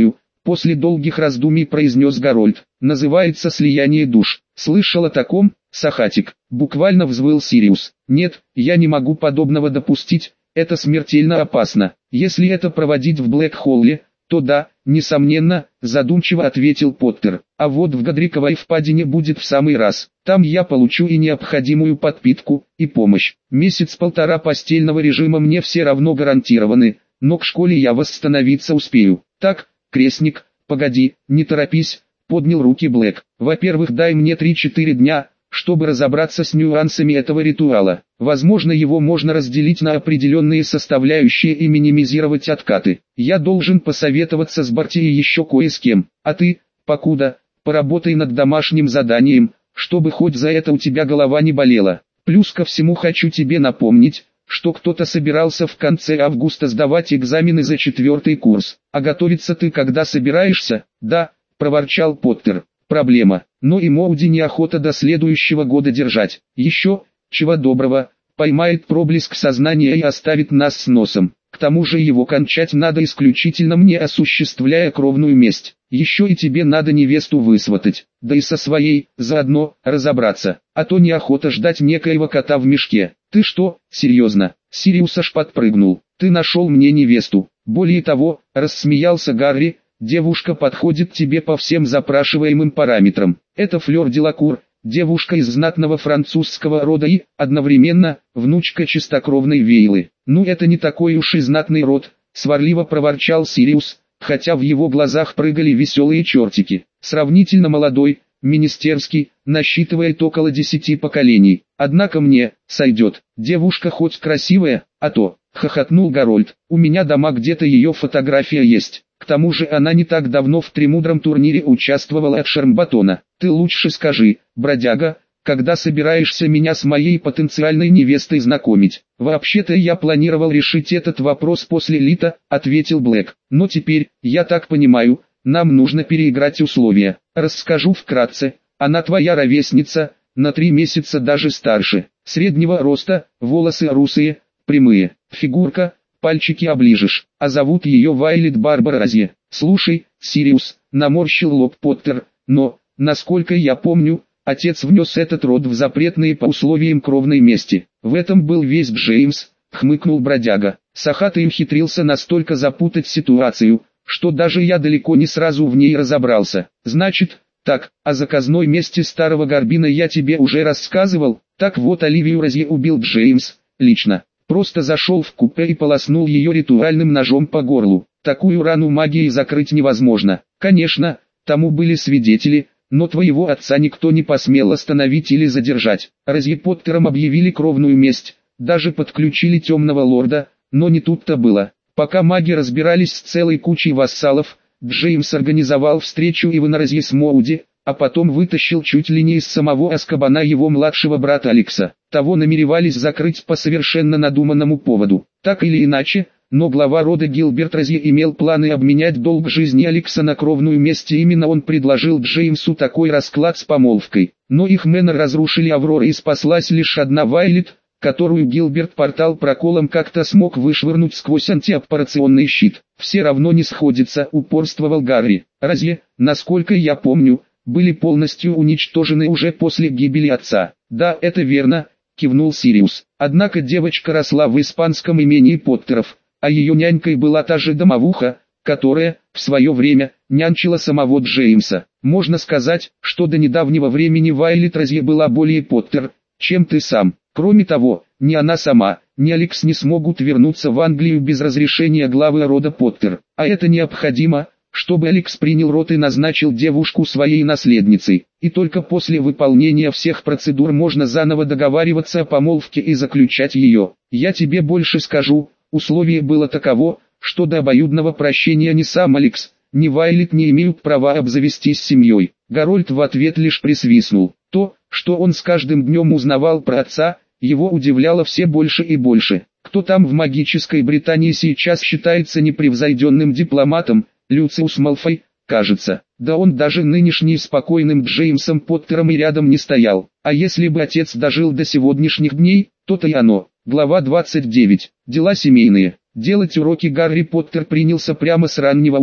После долгих раздумий произнес Гарольд. Называется «Слияние душ». Слышал о таком, Сахатик? Буквально взвыл Сириус. Нет, я не могу подобного допустить, это смертельно опасно. Если это проводить в Блэк-Холле, то да, несомненно, задумчиво ответил Поттер. А вот в Годриковой впадине будет в самый раз. Там я получу и необходимую подпитку, и помощь. Месяц-полтора постельного режима мне все равно гарантированы, но к школе я восстановиться успею. Так, крестник, погоди, не торопись, поднял руки Блэк. Во-первых, дай мне 3-4 дня, чтобы разобраться с нюансами этого ритуала. Возможно, его можно разделить на определенные составляющие и минимизировать откаты. Я должен посоветоваться с Барти и еще кое с кем. А ты, покуда, поработай над домашним заданием, чтобы хоть за это у тебя голова не болела. Плюс ко всему хочу тебе напомнить, что кто-то собирался в конце августа сдавать экзамены за 4-й курс. А готовиться ты когда собираешься? Да, проворчал Поттер. Проблема, но и Моуди неохота до следующего года держать. Еще, чего доброго, поймает проблеск сознания и оставит нас с носом. К тому же его кончать надо исключительно мне, осуществляя кровную месть. Еще и тебе надо невесту высватать, да и со своей, заодно, разобраться. А то неохота ждать некоего кота в мешке. Ты что, серьезно? Сириус аж подпрыгнул. Ты нашел мне невесту. Более того, рассмеялся Гарри, девушка подходит тебе по всем запрашиваемым параметрам. Это Флёр Делакур, девушка из знатного французского рода и, одновременно, внучка чистокровной Вейлы. Ну это не такой уж и знатный род, сварливо проворчал Сириус, хотя в его глазах прыгали веселые чертики. Сравнительно молодой, министерский, насчитывает около 10 поколений. Однако мне, сойдет, девушка хоть красивая, а то, хохотнул Гарольд, у меня дома где-то ее фотография есть. К тому же она не так давно в Тремудром турнире участвовала от Шармбатона. Ты лучше скажи, бродяга, когда собираешься меня с моей потенциальной невестой знакомить? Вообще-то я планировал решить этот вопрос после Лита, ответил Блэк. Но теперь, я так понимаю, нам нужно переиграть условия. Расскажу вкратце, она твоя ровесница, на 3 месяца даже старше. Среднего роста, волосы русые, прямые, фигурка, пальчики оближешь, а зовут ее Вайлет Барбара Розье. Слушай, Сириус, наморщил лоб Поттер, но, насколько я помню, отец внес этот род в запретные по условиям кровной мести. В этом был весь Джеймс, хмыкнул бродяга. Сахатый ухитрился настолько запутать ситуацию, что даже я далеко не сразу в ней разобрался. Значит, так, о заказной мести старого Горбина я тебе уже рассказывал. Так вот, Оливию Розье убил Джеймс, лично. Просто зашел в купе и полоснул ее ритуальным ножом по горлу. Такую рану магией закрыть невозможно. Конечно, тому были свидетели, но твоего отца никто не посмел остановить или задержать. Розье Поттером объявили кровную месть, даже подключили темного лорда, но не тут-то было. Пока маги разбирались с целой кучей вассалов, Джеймс организовал встречу Ивана Розье с Моуди, а потом вытащил чуть ли не из самого Азкабана его младшего брата Алекса. Того намеревались закрыть по совершенно надуманному поводу. Так или иначе, но глава рода Гилберт Розье имел планы обменять долг жизни Алекса на кровную месть, и именно он предложил Джеймсу такой расклад с помолвкой. Но их Мэннер разрушили Аврора, и спаслась лишь одна Вайлет, которую Гилберт портал проколом как-то смог вышвырнуть сквозь антиаппарационный щит. Все равно не сходится, упорствовал Гарри. Розье, насколько я помню, были полностью уничтожены уже после гибели отца. Да, это верно, кивнул Сириус. Однако девочка росла в испанском имении Поттеров, а ее нянькой была та же домовуха, которая, в свое время, нянчила самого Джеймса. Можно сказать, что до недавнего времени Вайлет Розье была более Поттер, чем ты сам. Кроме того, ни она сама, ни Алекс не смогут вернуться в Англию без разрешения главы рода Поттер. А это необходимо, чтобы Алекс принял род и назначил девушку своей наследницей. И только после выполнения всех процедур можно заново договариваться о помолвке и заключать ее. Я тебе больше скажу, условие было таково, что до обоюдного прощения ни сам Алекс, ни Вайлет не имеют права обзавестись семьей. Гарольд в ответ лишь присвистнул. То, что он с каждым днем узнавал про отца, его удивляло все больше и больше. Кто там в магической Британии сейчас считается непревзойденным дипломатом? Люциус Малфой, кажется. Да он даже нынешний спокойным Джеймсом Поттером и рядом не стоял. А если бы отец дожил до сегодняшних дней, то-то и оно. Глава 29. Дела семейные. Делать уроки Гарри Поттер принялся прямо с раннего утра.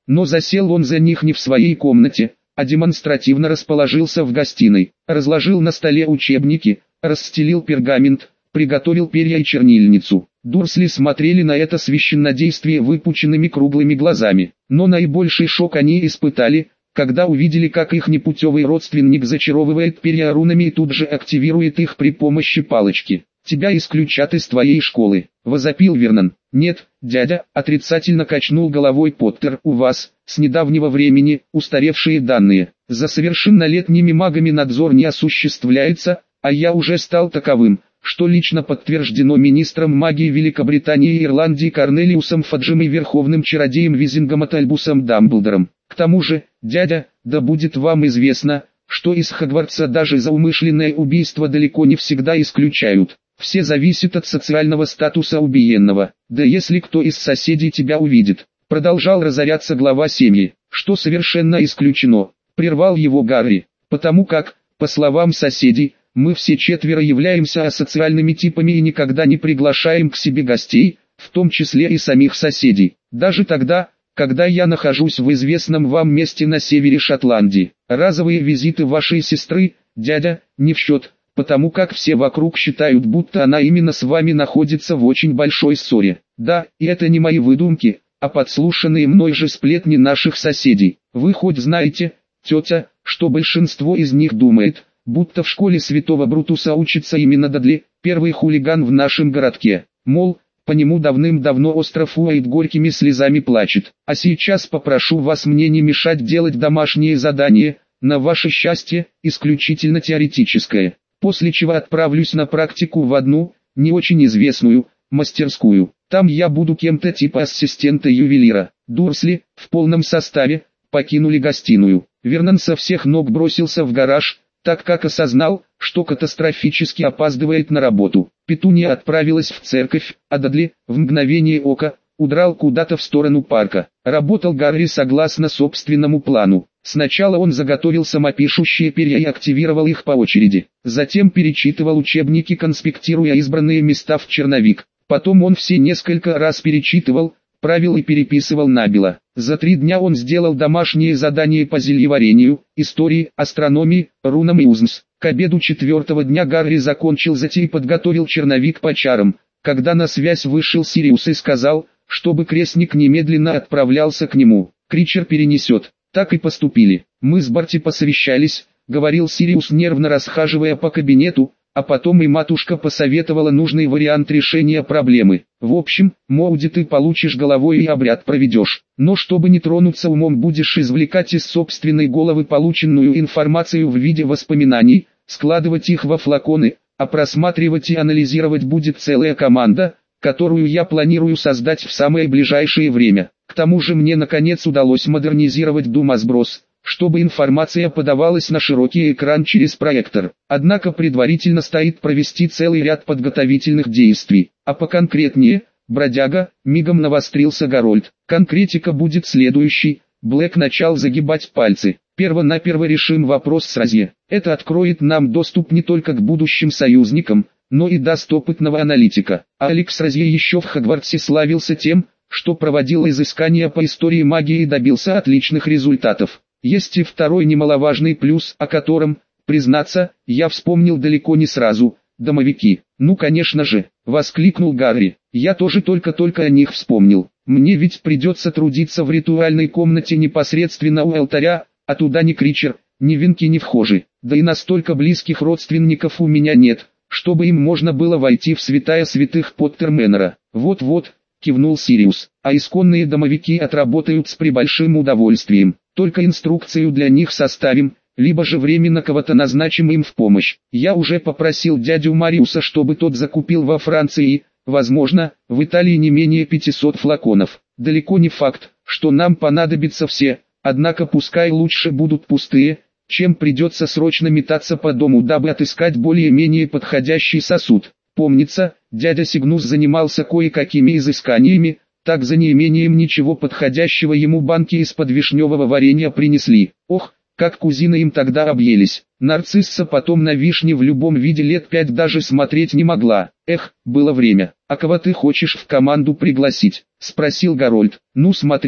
Но засел он за них не в своей комнате, а демонстративно расположился в гостиной, разложил на столе учебники, расстелил пергамент, приготовил перья и чернильницу. Дурсли смотрели на это священнодействие выпученными круглыми глазами, но наибольший шок они испытали, когда увидели, как их непутевый родственник зачаровывает перья рунами и тут же активирует их при помощи палочки. «Тебя исключат из твоей школы», — возопил Вернон. «Нет, дядя», — отрицательно качнул головой Поттер, — «у вас, с недавнего времени, устаревшие данные. За совершеннолетними магами надзор не осуществляется, а я уже стал таковым, что лично подтверждено министром магии Великобритании и Ирландии Корнелиусом Фаджем и верховным чародеем Визингом Альбусом Дамблдором. К тому же, дядя, да будет вам известно, что из Хогвартса даже за умышленное убийство далеко не всегда исключают. Все зависит от социального статуса убиенного. Да если кто из соседей тебя увидит», — продолжал разоряться глава семьи, — «что совершенно исключено», — прервал его Гарри, «потому как, по словам соседей, мы все четверо являемся асоциальными типами и никогда не приглашаем к себе гостей, в том числе и самих соседей, даже тогда, когда я нахожусь в известном вам месте на севере Шотландии. Разовые визиты вашей сестры, дядя, не в счет, потому как все вокруг считают, будто она именно с вами находится в очень большой ссоре. Да, и это не мои выдумки, а подслушанные мной же сплетни наших соседей. Вы хоть знаете, тетя, что большинство из них думает, будто в школе Святого Брутуса учится именно Дадли, первый хулиган в нашем городке. Мол, по нему давным-давно остров Уайт горькими слезами плачет. А сейчас попрошу вас мне не мешать делать домашние задания, на ваше счастье, исключительно теоретическое. После чего отправлюсь на практику в одну, не очень известную, мастерскую. Там я буду кем-то типа ассистента ювелира. Дурсли, в полном составе, покинули гостиную. Вернон со всех ног бросился в гараж, так как осознал, что катастрофически опаздывает на работу. Петунья отправилась в церковь, а Дадли, в мгновение ока, удрал куда-то в сторону парка. Работал Гарри согласно собственному плану. Сначала он заготовил самопишущие перья и активировал их по очереди. Затем перечитывал учебники, конспектируя избранные места в черновик. Потом он все несколько раз перечитывал, правил и переписывал набело. За 3 дня он сделал домашние задания по зельеварению, истории, астрономии, рунам и узмс. К обеду 4-го дня Гарри закончил затей и подготовил черновик по чарам, когда на связь вышел Сириус и сказал, чтобы крестник немедленно отправлялся к нему. Кричер перенесет. Так и поступили. Мы с Барти посовещались, говорил Сириус, нервно расхаживая по кабинету, а потом и матушка посоветовала нужный вариант решения проблемы. В общем, Моуди, ты получишь головой и обряд проведешь. Но чтобы не тронуться умом, будешь извлекать из собственной головы полученную информацию в виде воспоминаний, складывать их во флаконы, а просматривать и анализировать будет целая команда, которую я планирую создать в самое ближайшее время. К тому же мне наконец удалось модернизировать Думасброс, чтобы информация подавалась на широкий экран через проектор. Однако предварительно стоит провести целый ряд подготовительных действий. А поконкретнее, бродяга, мигом навострился Гарольд. Конкретика будет следующей. Блэк начал загибать пальцы. Перво-наперво решим вопрос с Розье. Это откроет нам доступ не только к будущим союзникам, но и даст опытного аналитика. А Алекс Розье еще в Хогвартсе славился тем, что проводил изыскания по истории магии и добился отличных результатов. Есть и второй немаловажный плюс, о котором, признаться, я вспомнил далеко не сразу – домовики. «Ну конечно же», – воскликнул Гарри, – «я тоже только-только о них вспомнил. Мне ведь придется трудиться в ритуальной комнате непосредственно у алтаря, а туда ни Кричер, ни Винки не вхожи, да и настолько близких родственников у меня нет, чтобы им можно было войти в святая святых Поттерменера». «Вот-вот», — кивнул Сириус, — «а исконные домовики отработают с пребольшим удовольствием. Только инструкцию для них составим, либо же временно кого-то назначим им в помощь. Я уже попросил дядю Мариуса, чтобы тот закупил во Франции, возможно, в Италии не менее 500 флаконов. Далеко не факт, что нам понадобятся все, однако пускай лучше будут пустые, чем придется срочно метаться по дому, дабы отыскать более-менее подходящий сосуд. Помнится, дядя Сигнус занимался кое-какими изысканиями, так за неимением ничего подходящего ему банки из-под вишневого варенья принесли. Ох, как кузины им тогда объелись. Нарцисса потом на вишне в любом виде лет 5 даже смотреть не могла. Эх, было время. «А кого ты хочешь в команду пригласить?» — спросил Гарольд. «Ну смотри»,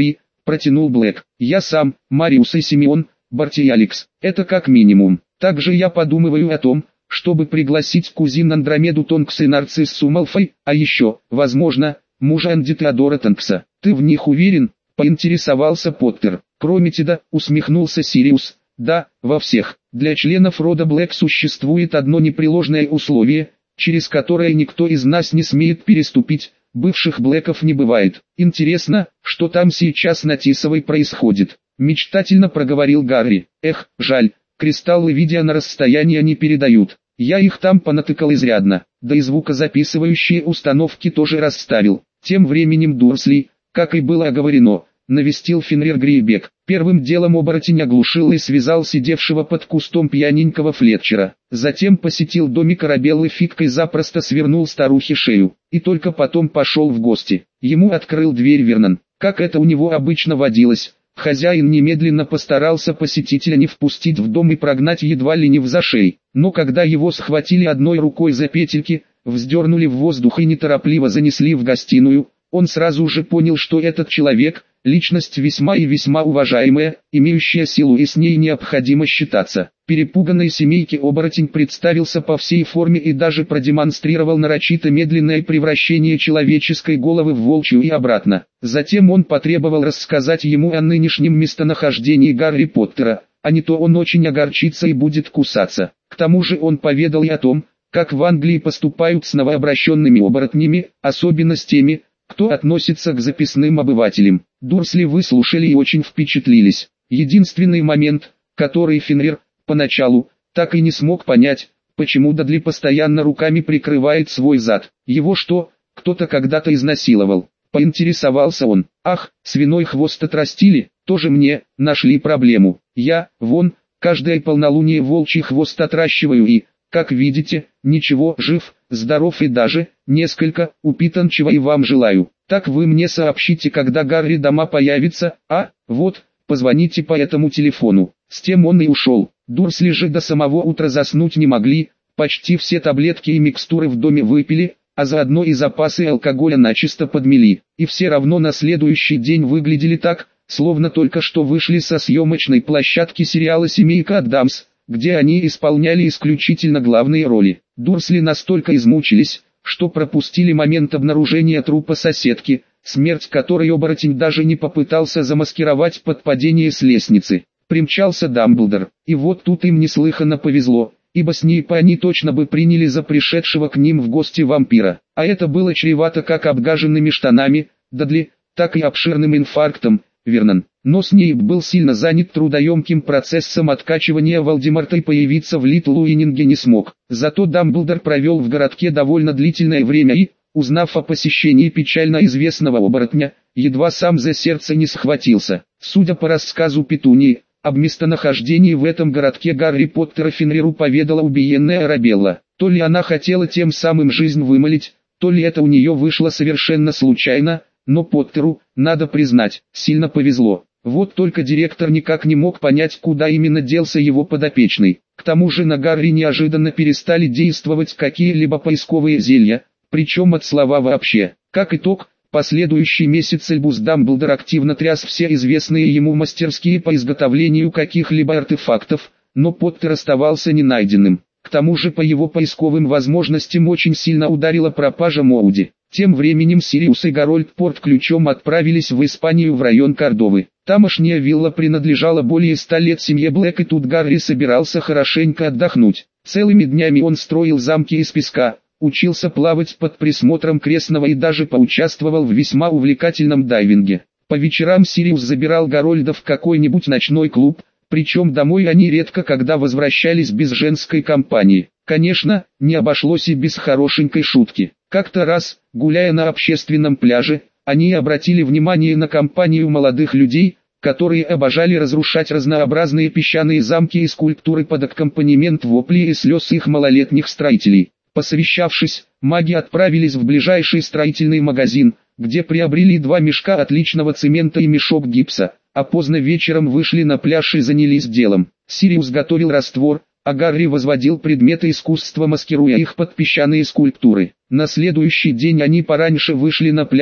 протянул Блэк. Я сам, Мариус и Симеон, Барти и Алекс. Это как минимум. Также я подумываю о том, чтобы пригласить кузин Андромеду Тонкса и Нарциссу Малфой, а еще, возможно, мужа Анди Теодора Тонкса. Ты в них уверен? Поинтересовался Поттер. Прометида, усмехнулся Сириус. Да, во всех. Для членов рода Блэк существует одно непреложное условие, через которое никто из нас не смеет переступить. Бывших Блэков не бывает. Интересно, что там сейчас на Тисовой происходит? Мечтательно проговорил Гарри. Эх, жаль, кристаллы видео на расстоянии не передают. Я их там понатыкал изрядно, да и звукозаписывающие установки тоже расставил. Тем временем Дурсли, как и было оговорено, навестил Фенрир Грейбек. Первым делом оборотень оглушил и связал сидевшего под кустом пьяненького Флетчера. Затем посетил домик Арабеллы Фигкой, запросто свернул старухе шею. И только потом пошел в гости. Ему открыл дверь Вернон. Как это у него обычно водилось, хозяин немедленно постарался посетителя не впустить в дом и прогнать едва ли не в зашей. Но когда его схватили одной рукой за петельки, вздернули в воздух и неторопливо занесли в гостиную, он сразу же понял, что этот человек – личность весьма и весьма уважаемая, имеющая силу, и с ней необходимо считаться. Перепуганной семейке оборотень представился по всей форме и даже продемонстрировал нарочито медленное превращение человеческой головы в волчью и обратно. Затем он потребовал рассказать ему о нынешнем местонахождении Гарри Поттера, а не то он очень огорчится и будет кусаться. К тому же он поведал и о том, как в Англии поступают с новообращенными оборотнями, особенно с теми, кто относится к записным обывателям. Дурсли выслушали и очень впечатлились. Единственный момент, который Фенрир, поначалу, так и не смог понять, почему Дадли постоянно руками прикрывает свой зад. Его что, кто-то когда-то изнасиловал? Поинтересовался он. Ах, свиной хвост отрастили, тоже мне, нашли проблему. Я, вон, каждое полнолуние волчий хвост отращиваю и, как видите, ничего, жив, здоров и даже, несколько, упитан, чего и вам желаю. Так вы мне сообщите, когда Гарри дома появится, а, вот, позвоните по этому телефону. С тем он и ушел. Дурсли же до самого утра заснуть не могли, почти все таблетки и микстуры в доме выпили, а заодно и запасы алкоголя начисто подмели. И все равно на следующий день выглядели так, словно только что вышли со съемочной площадки сериала «Семейка Адамс», где они исполняли исключительно главные роли. Дурсли настолько измучились, что пропустили момент обнаружения трупа соседки, смерть которой оборотень даже не попытался замаскировать под падение с лестницы. Примчался Дамблдор, и вот тут им неслыханно повезло, ибо Снейпа они точно бы приняли за пришедшего к ним в гости вампира, а это было чревато как обгаженными штанами, Дадли, так и обширным инфарктом, Вернон. Но Снейп был сильно занят трудоемким процессом откачивания Волдеморта и появиться в Литл Уиннинге не смог. Зато Дамблдор провел в городке довольно длительное время и, узнав о посещении печально известного оборотня, едва сам за сердце не схватился. Судя по рассказу Петунии, об местонахождении в этом городке Гарри Поттера Фенриру поведала убиенная Арабелла. То ли она хотела тем самым жизнь вымолить, то ли это у нее вышло совершенно случайно, но Поттеру, надо признать, сильно повезло. Вот только директор никак не мог понять, куда именно делся его подопечный. К тому же на Гарри неожиданно перестали действовать какие-либо поисковые зелья, причем от слова вообще. Как итог, последующий месяц Альбус Дамблдор активно тряс все известные ему мастерские по изготовлению каких-либо артефактов, но Поттер оставался не найденным. К тому же по его поисковым возможностям очень сильно ударила пропажа Моуди. Тем временем Сириус и Гарольд Порт-ключом отправились в Испанию в район Кордовы. Тамошняя вилла принадлежала более 100 лет семье Блэк, и тут Гарри собирался хорошенько отдохнуть. Целыми днями он строил замки из песка, учился плавать под присмотром крестного и даже поучаствовал в весьма увлекательном дайвинге. По вечерам Сириус забирал Гарольда в какой-нибудь ночной клуб, причем домой они редко когда возвращались без женской компании. Конечно, не обошлось и без хорошенькой шутки. Как-то раз, гуляя на общественном пляже, они обратили внимание на компанию молодых людей, которые обожали разрушать разнообразные песчаные замки и скульптуры под аккомпанемент воплей и слез их малолетних строителей. Посовещавшись, маги отправились в ближайший строительный магазин, где приобрели 2 мешка отличного цемента и мешок гипса, а поздно вечером вышли на пляж и занялись делом. Сириус готовил раствор, а Гарри возводил предметы искусства, маскируя их под песчаные скульптуры. На следующий день они пораньше вышли на пляж,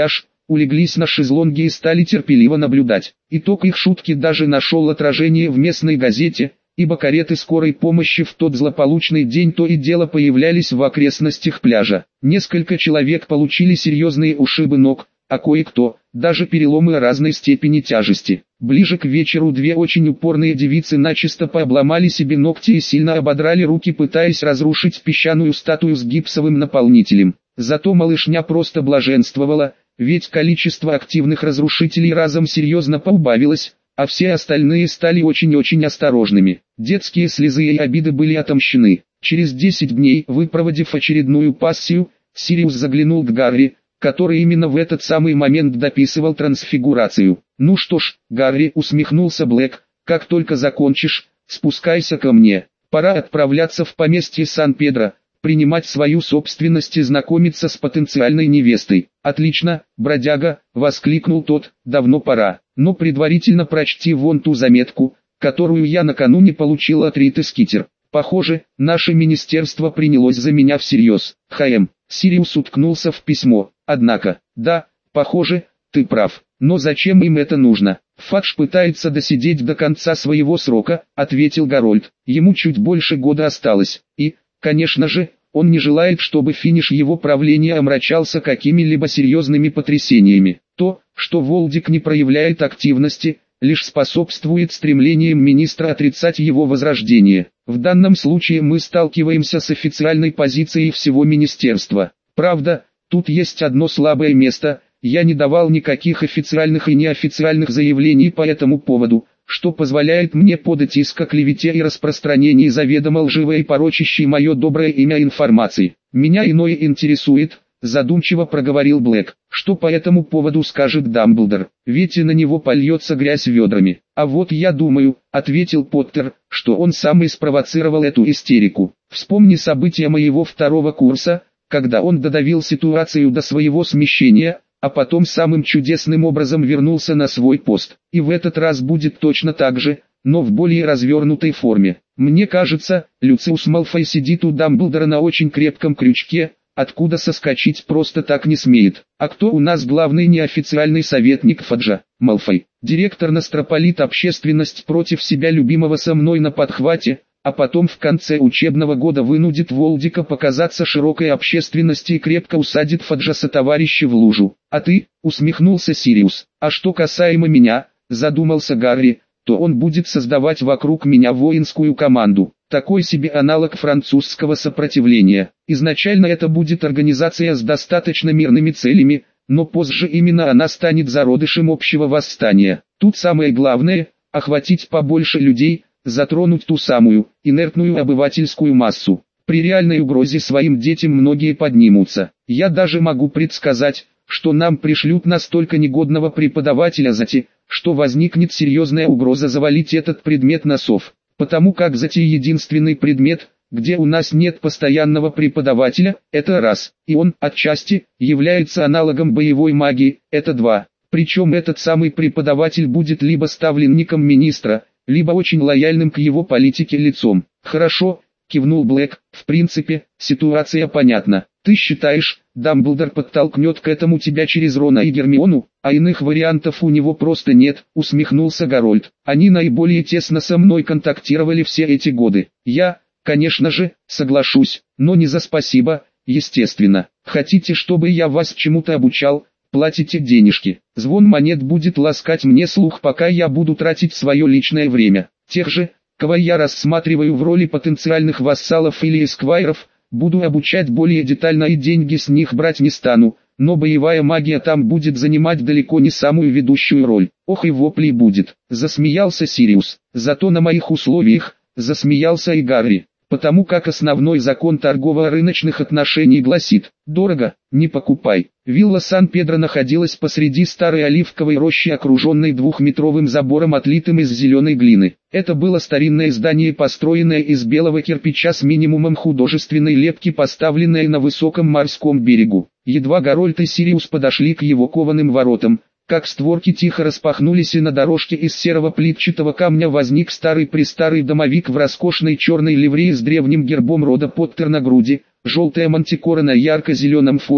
улеглись на шезлонги и стали терпеливо наблюдать. Итог их шутки даже нашел отражение в местной газете, ибо кареты скорой помощи в тот злополучный день то и дело появлялись в окрестностях пляжа. Несколько человек получили серьезные ушибы ног, а кое-кто – даже переломы разной степени тяжести. Ближе к вечеру две очень упорные девицы начисто пообломали себе ногти и сильно ободрали руки, пытаясь разрушить песчаную статую с гипсовым наполнителем. Зато малышня просто блаженствовала, ведь количество активных разрушителей разом серьезно поубавилось, а все остальные стали очень-очень осторожными. Детские слезы и обиды были отомщены. Через 10 дней, выпроводив очередную пассию, Сириус заглянул к Гарри, который именно в этот самый момент дописывал трансфигурацию. «Ну что ж, Гарри», — усмехнулся Блэк, — «как только закончишь, спускайся ко мне. Пора отправляться в поместье Сан-Педро, принимать свою собственность и знакомиться с потенциальной невестой». «Отлично, бродяга», — воскликнул тот, — «давно пора. Но предварительно прочти вон ту заметку, которую я накануне получил от Риты Скитер. Похоже, наше министерство принялось за меня всерьез. ХМ». Сириус уткнулся в письмо. «Однако, да, похоже, ты прав. Но зачем им это нужно? Фадж пытается досидеть до конца своего срока», — ответил Гарольд. «Ему чуть больше года осталось. И, конечно же, он не желает, чтобы финиш его правления омрачался какими-либо серьезными потрясениями. То, что Волдик не проявляет активности, лишь способствует стремлениям министра отрицать его возрождение. В данном случае мы сталкиваемся с официальной позицией всего министерства. Правда, тут есть одно слабое место: я не давал никаких официальных и неофициальных заявлений по этому поводу, что позволяет мне подать иск о клевете и распространении заведомо лживой и порочащей мое доброе имя информации. Меня иное интересует», — задумчиво проговорил Блэк. «Что по этому поводу скажет Дамблдор? Ведь и на него польется грязь ведрами». «А вот я думаю», — ответил Поттер, — «что он сам и спровоцировал эту истерику. Вспомни события моего второго курса, когда он додавил ситуацию до своего смещения, а потом самым чудесным образом вернулся на свой пост. И в этот раз будет точно так же, но в более развернутой форме. Мне кажется, Люциус Малфой сидит у Дамблдора на очень крепком крючке, откуда соскочить просто так не смеет. А кто у нас главный неофициальный советник Фаджа? Малфой. Директор настропалит общественность против себя любимого со мной на подхвате, а потом в конце учебного года вынудит Волдика показаться широкой общественности и крепко усадит Фаджа сотоварища в лужу. А ты, усмехнулся Сириус, а что касаемо меня, задумался Гарри, то он будет создавать вокруг меня воинскую команду. Такой себе аналог французского сопротивления. Изначально это будет организация с достаточно мирными целями, но позже именно она станет зародышем общего восстания. Тут самое главное – охватить побольше людей, затронуть ту самую, инертную обывательскую массу. При реальной угрозе своим детям многие поднимутся. Я даже могу предсказать, что нам пришлют настолько негодного преподавателя ЗАТИ, что возникнет серьезная угроза завалить этот предмет на сов. Потому как ЗАТИ единственный предмет, где у нас нет постоянного преподавателя, это раз, и он, отчасти, является аналогом боевой магии, это два. Причем этот самый преподаватель будет либо ставленником министра, либо очень лояльным к его политике лицом. «Хорошо», — кивнул Блэк, — «в принципе, ситуация понятна. Ты считаешь, Дамблдор подтолкнет к этому тебя через Рона и Гермиону, а иных вариантов у него просто нет», — усмехнулся Гарольд. «Они наиболее тесно со мной контактировали все эти годы. Я, конечно же, соглашусь, но не за спасибо, естественно. Хотите, чтобы я вас чему-то обучал? Платите денежки. Звон монет будет ласкать мне слух, пока я буду тратить свое личное время. Тех же, кого я рассматриваю в роли потенциальных вассалов или эсквайров, буду обучать более детально и деньги с них брать не стану, но боевая магия там будет занимать далеко не самую ведущую роль». «Ох и воплей будет», — засмеялся Сириус. «Зато на моих условиях», — засмеялся и Гарри. «Потому как основной закон торгово-рыночных отношений гласит: дорого, не покупай». Вилла Сан-Педро находилась посреди старой оливковой рощи, окруженной двухметровым забором, отлитым из зеленой глины. Это было старинное здание, построенное из белого кирпича с минимумом художественной лепки, поставленное на высоком морском берегу. Едва Гарольд и Сириус подошли к его кованым воротам, как створки тихо распахнулись, и на дорожке из серого плитчатого камня возник старый-престарый домовик в роскошной черной ливрее с древним гербом рода Поттер на груди, желтая мантикора на ярко-зеленом фоне,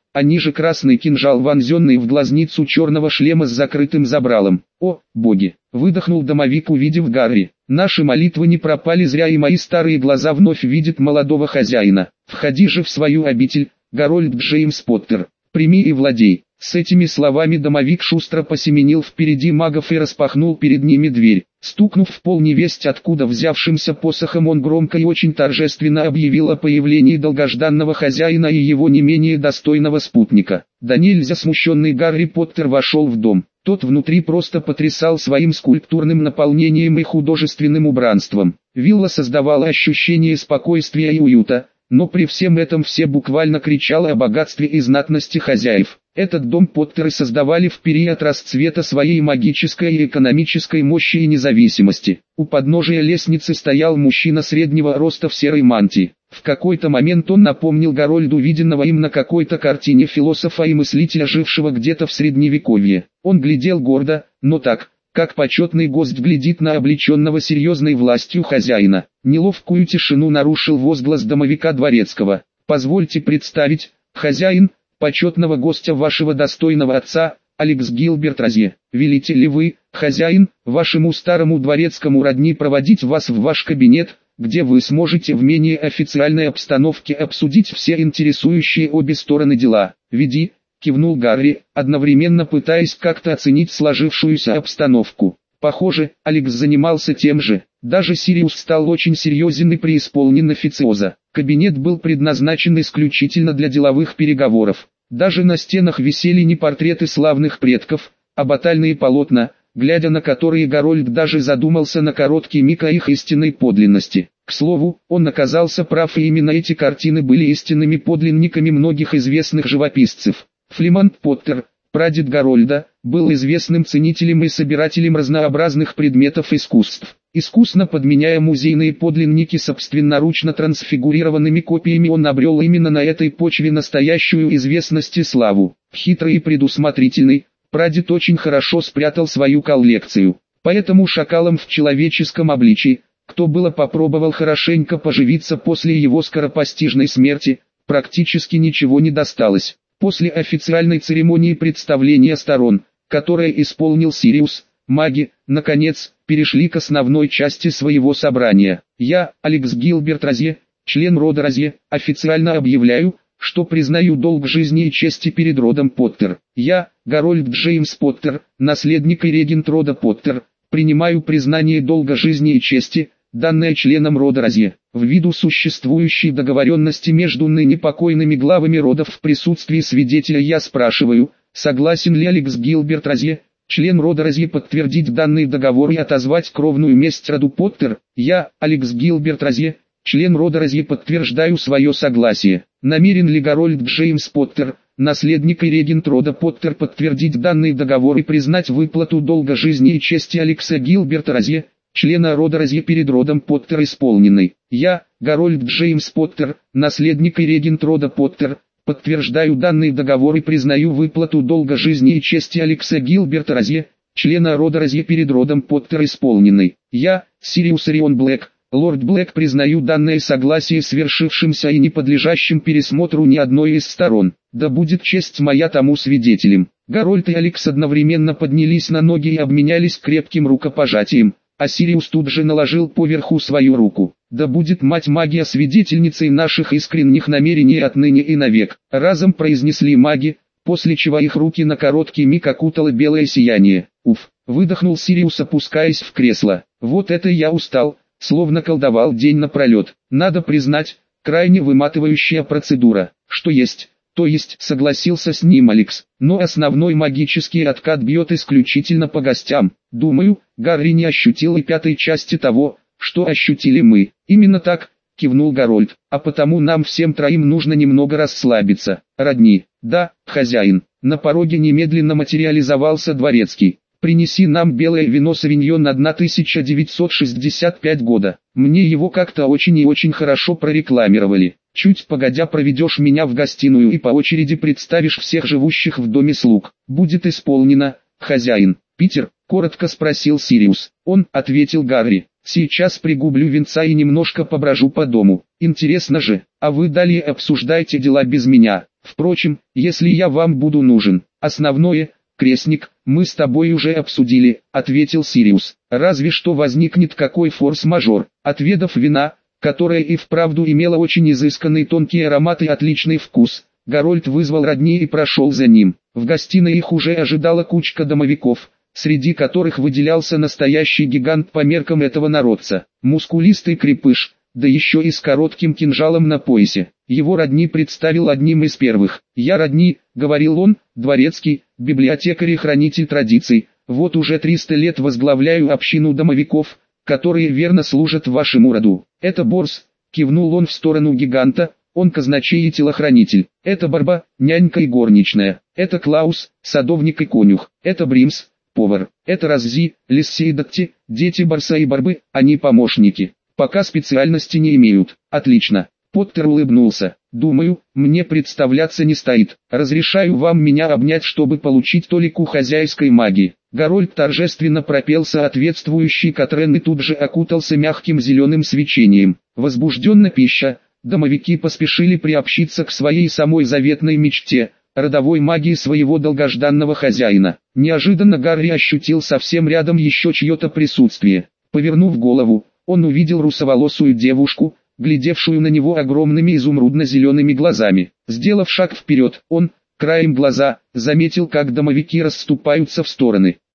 а ниже красный кинжал, вонзенный в глазницу черного шлема с закрытым забралом. «О, боги!» — выдохнул домовик, увидев Гарри. «Наши молитвы не пропали зря, и мои старые глаза вновь видят молодого хозяина. Входи же в свою обитель, Гарольд Джеймс Поттер, прими и владей». С этими словами домовик шустро посеменил впереди магов и распахнул перед ними дверь. Стукнув в пол невесть откуда взявшимся посохом, он громко и очень торжественно объявил о появлении долгожданного хозяина и его не менее достойного спутника. Да нельзя смущенный Гарри Поттер вошел в дом. Тот внутри просто потрясал своим скульптурным наполнением и художественным убранством. Вилла создавала ощущение спокойствия и уюта, но при всем этом все буквально кричали о богатстве и знатности хозяев. Этот дом Поттеры создавали в период расцвета своей магической и экономической мощи и независимости. У подножия лестницы стоял мужчина среднего роста в серой мантии. В какой-то момент он напомнил Гарольду виденного им на какой-то картине философа и мыслителя, жившего где-то в средневековье. Он глядел гордо, но так, как почетный гость глядит на облеченного серьезной властью хозяина. Неловкую тишину нарушил возглас домовика дворецкого. «Позвольте представить, хозяин, почетного гостя вашего достойного отца, Алекс Гилберт Розье. Велите ли вы, хозяин, вашему старому дворецкому родни проводить вас в ваш кабинет, где вы сможете в менее официальной обстановке обсудить все интересующие обе стороны дела?» «Веди», — кивнул Гарри, одновременно пытаясь как-то оценить сложившуюся обстановку. Похоже, Алекс занимался тем же. Даже Сириус стал очень серьезен и преисполнен официоза. Кабинет был предназначен исключительно для деловых переговоров. Даже на стенах висели не портреты славных предков, а батальные полотна, глядя на которые Гарольд даже задумался на короткий миг о их истинной подлинности. К слову, он оказался прав, и именно эти картины были истинными подлинниками многих известных живописцев. Флемант Поттер, прадед Гарольда, был известным ценителем и собирателем разнообразных предметов искусств. Искусно подменяя музейные подлинники собственноручно трансфигурированными копиями, он обрел именно на этой почве настоящую известность и славу. Хитрый и предусмотрительный, прадед очень хорошо спрятал свою коллекцию. Поэтому шакалам в человеческом обличии, кто было попробовал хорошенько поживиться после его скоропостижной смерти, практически ничего не досталось. После официальной церемонии представления сторон, которая исполнил Сириус, маги, наконец, перешли к основной части своего собрания. «Я, Алекс Гилберт Розье, член рода Розье, официально объявляю, что признаю долг жизни и чести перед родом Поттер. Я, Гарольд Джеймс Поттер, наследник и регент рода Поттер, принимаю признание долга жизни и чести, данное членам рода Розье, ввиду существующей договоренности между ныне покойными главами родов в присутствии свидетеля я спрашиваю, согласен ли Алекс Гилберт Розье, член рода Розье, подтвердить данный договор и отозвать кровную месть роду Поттер? Я, Алекс Гилберт Розье, член рода Розье, подтверждаю свое согласие. Намерен ли Гарольд Джеймс Поттер, наследник и регент рода Поттер, подтвердить данный договор и признать выплату долга жизни и чести Алекса Гилберта Розье, члена рода Розье, перед родом Поттер исполненной? Я, Гарольд Джеймс Поттер, наследник и регент рода Поттер, подтверждаю данный договор и признаю выплату долга жизни и чести Алекса Гилберта Розье, члена рода Розье, перед родом Поттер исполненной. Я, Сириус Орион Блэк, лорд Блэк, признаю данное согласие свершившимся и не подлежащим пересмотру ни одной из сторон. Да будет честь моя тому свидетелем. Гарольд и Алекс одновременно поднялись на ноги и обменялись крепким рукопожатием, а Сириус тут же наложил поверху свою руку. «Да будет мать магия свидетельницей наших искренних намерений отныне и навек», разом произнесли маги, после чего их руки на короткий миг окутало белое сияние. «Уф», выдохнул Сириус, опускаясь в кресло. «Вот это я устал, словно колдовал день напролет. Надо признать, крайне выматывающая процедура». «Что есть, то есть», согласился с ним Алекс. «Но основной магический откат бьет исключительно по гостям. Думаю, Гарри не ощутил и пятой части того, что ощутили мы». «Именно так», кивнул Гарольд, «а потому нам всем троим нужно немного расслабиться. Родни». «Да, хозяин». На пороге немедленно материализовался дворецкий. «Принеси нам белое вино Савиньон 1965 года. Мне его как-то очень и очень хорошо прорекламировали. Чуть погодя проведешь меня в гостиную и по очереди представишь всех живущих в доме слуг». «Будет исполнено, хозяин». «Питер?» — коротко спросил Сириус. «Он», — ответил Гарри. «Сейчас пригублю винца и немножко поброжу по дому. Интересно же, а вы далее обсуждайте дела без меня». Впрочем, если я вам буду нужен, основное, крестник, мы с тобой уже обсудили, ответил Сириус. Разве что возникнет какой форс-мажор. Отведав вина, которое и вправду имело очень изысканный тонкий аромат и отличный вкус, Гарольд вызвал родни и прошел за ним. В гостиной их уже ожидала кучка домовиков, среди которых выделялся настоящий гигант по меркам этого народца. Мускулистый крепыш, да еще и с коротким кинжалом на поясе. Его родни представил одним из первых. «Я родни», — говорил он, — «дворецкий, библиотекарь и хранитель традиций. Вот уже 300 лет возглавляю общину домовиков, которые верно служат вашему роду. Это Борс», — кивнул он в сторону гиганта, — «он казначей и телохранитель. Это Барба, нянька и горничная. Это Клаус, садовник и конюх. Это Бримс, повар. Это Раззи, Лисси и Дакти, дети Барса и Барбы, они помощники. Пока специальности не имеют». «Отлично». Поттер улыбнулся. «Думаю, мне представляться не стоит. Разрешаю вам меня обнять, чтобы получить толику хозяйской магии». Гарольд торжественно пропел соответствующий Катрен и тут же окутался мягким зеленым свечением. Возбужденно пища, домовики поспешили приобщиться к своей самой заветной мечте, родовой магии своего долгожданного хозяина. Неожиданно Гарри ощутил совсем рядом еще чье-то присутствие. Повернув голову, он увидел русоволосую девушку, глядевшую на него огромными изумрудно-зелеными глазами. Сделав шаг вперед, он, краем глаза, заметил, как домовики расступаются в стороны.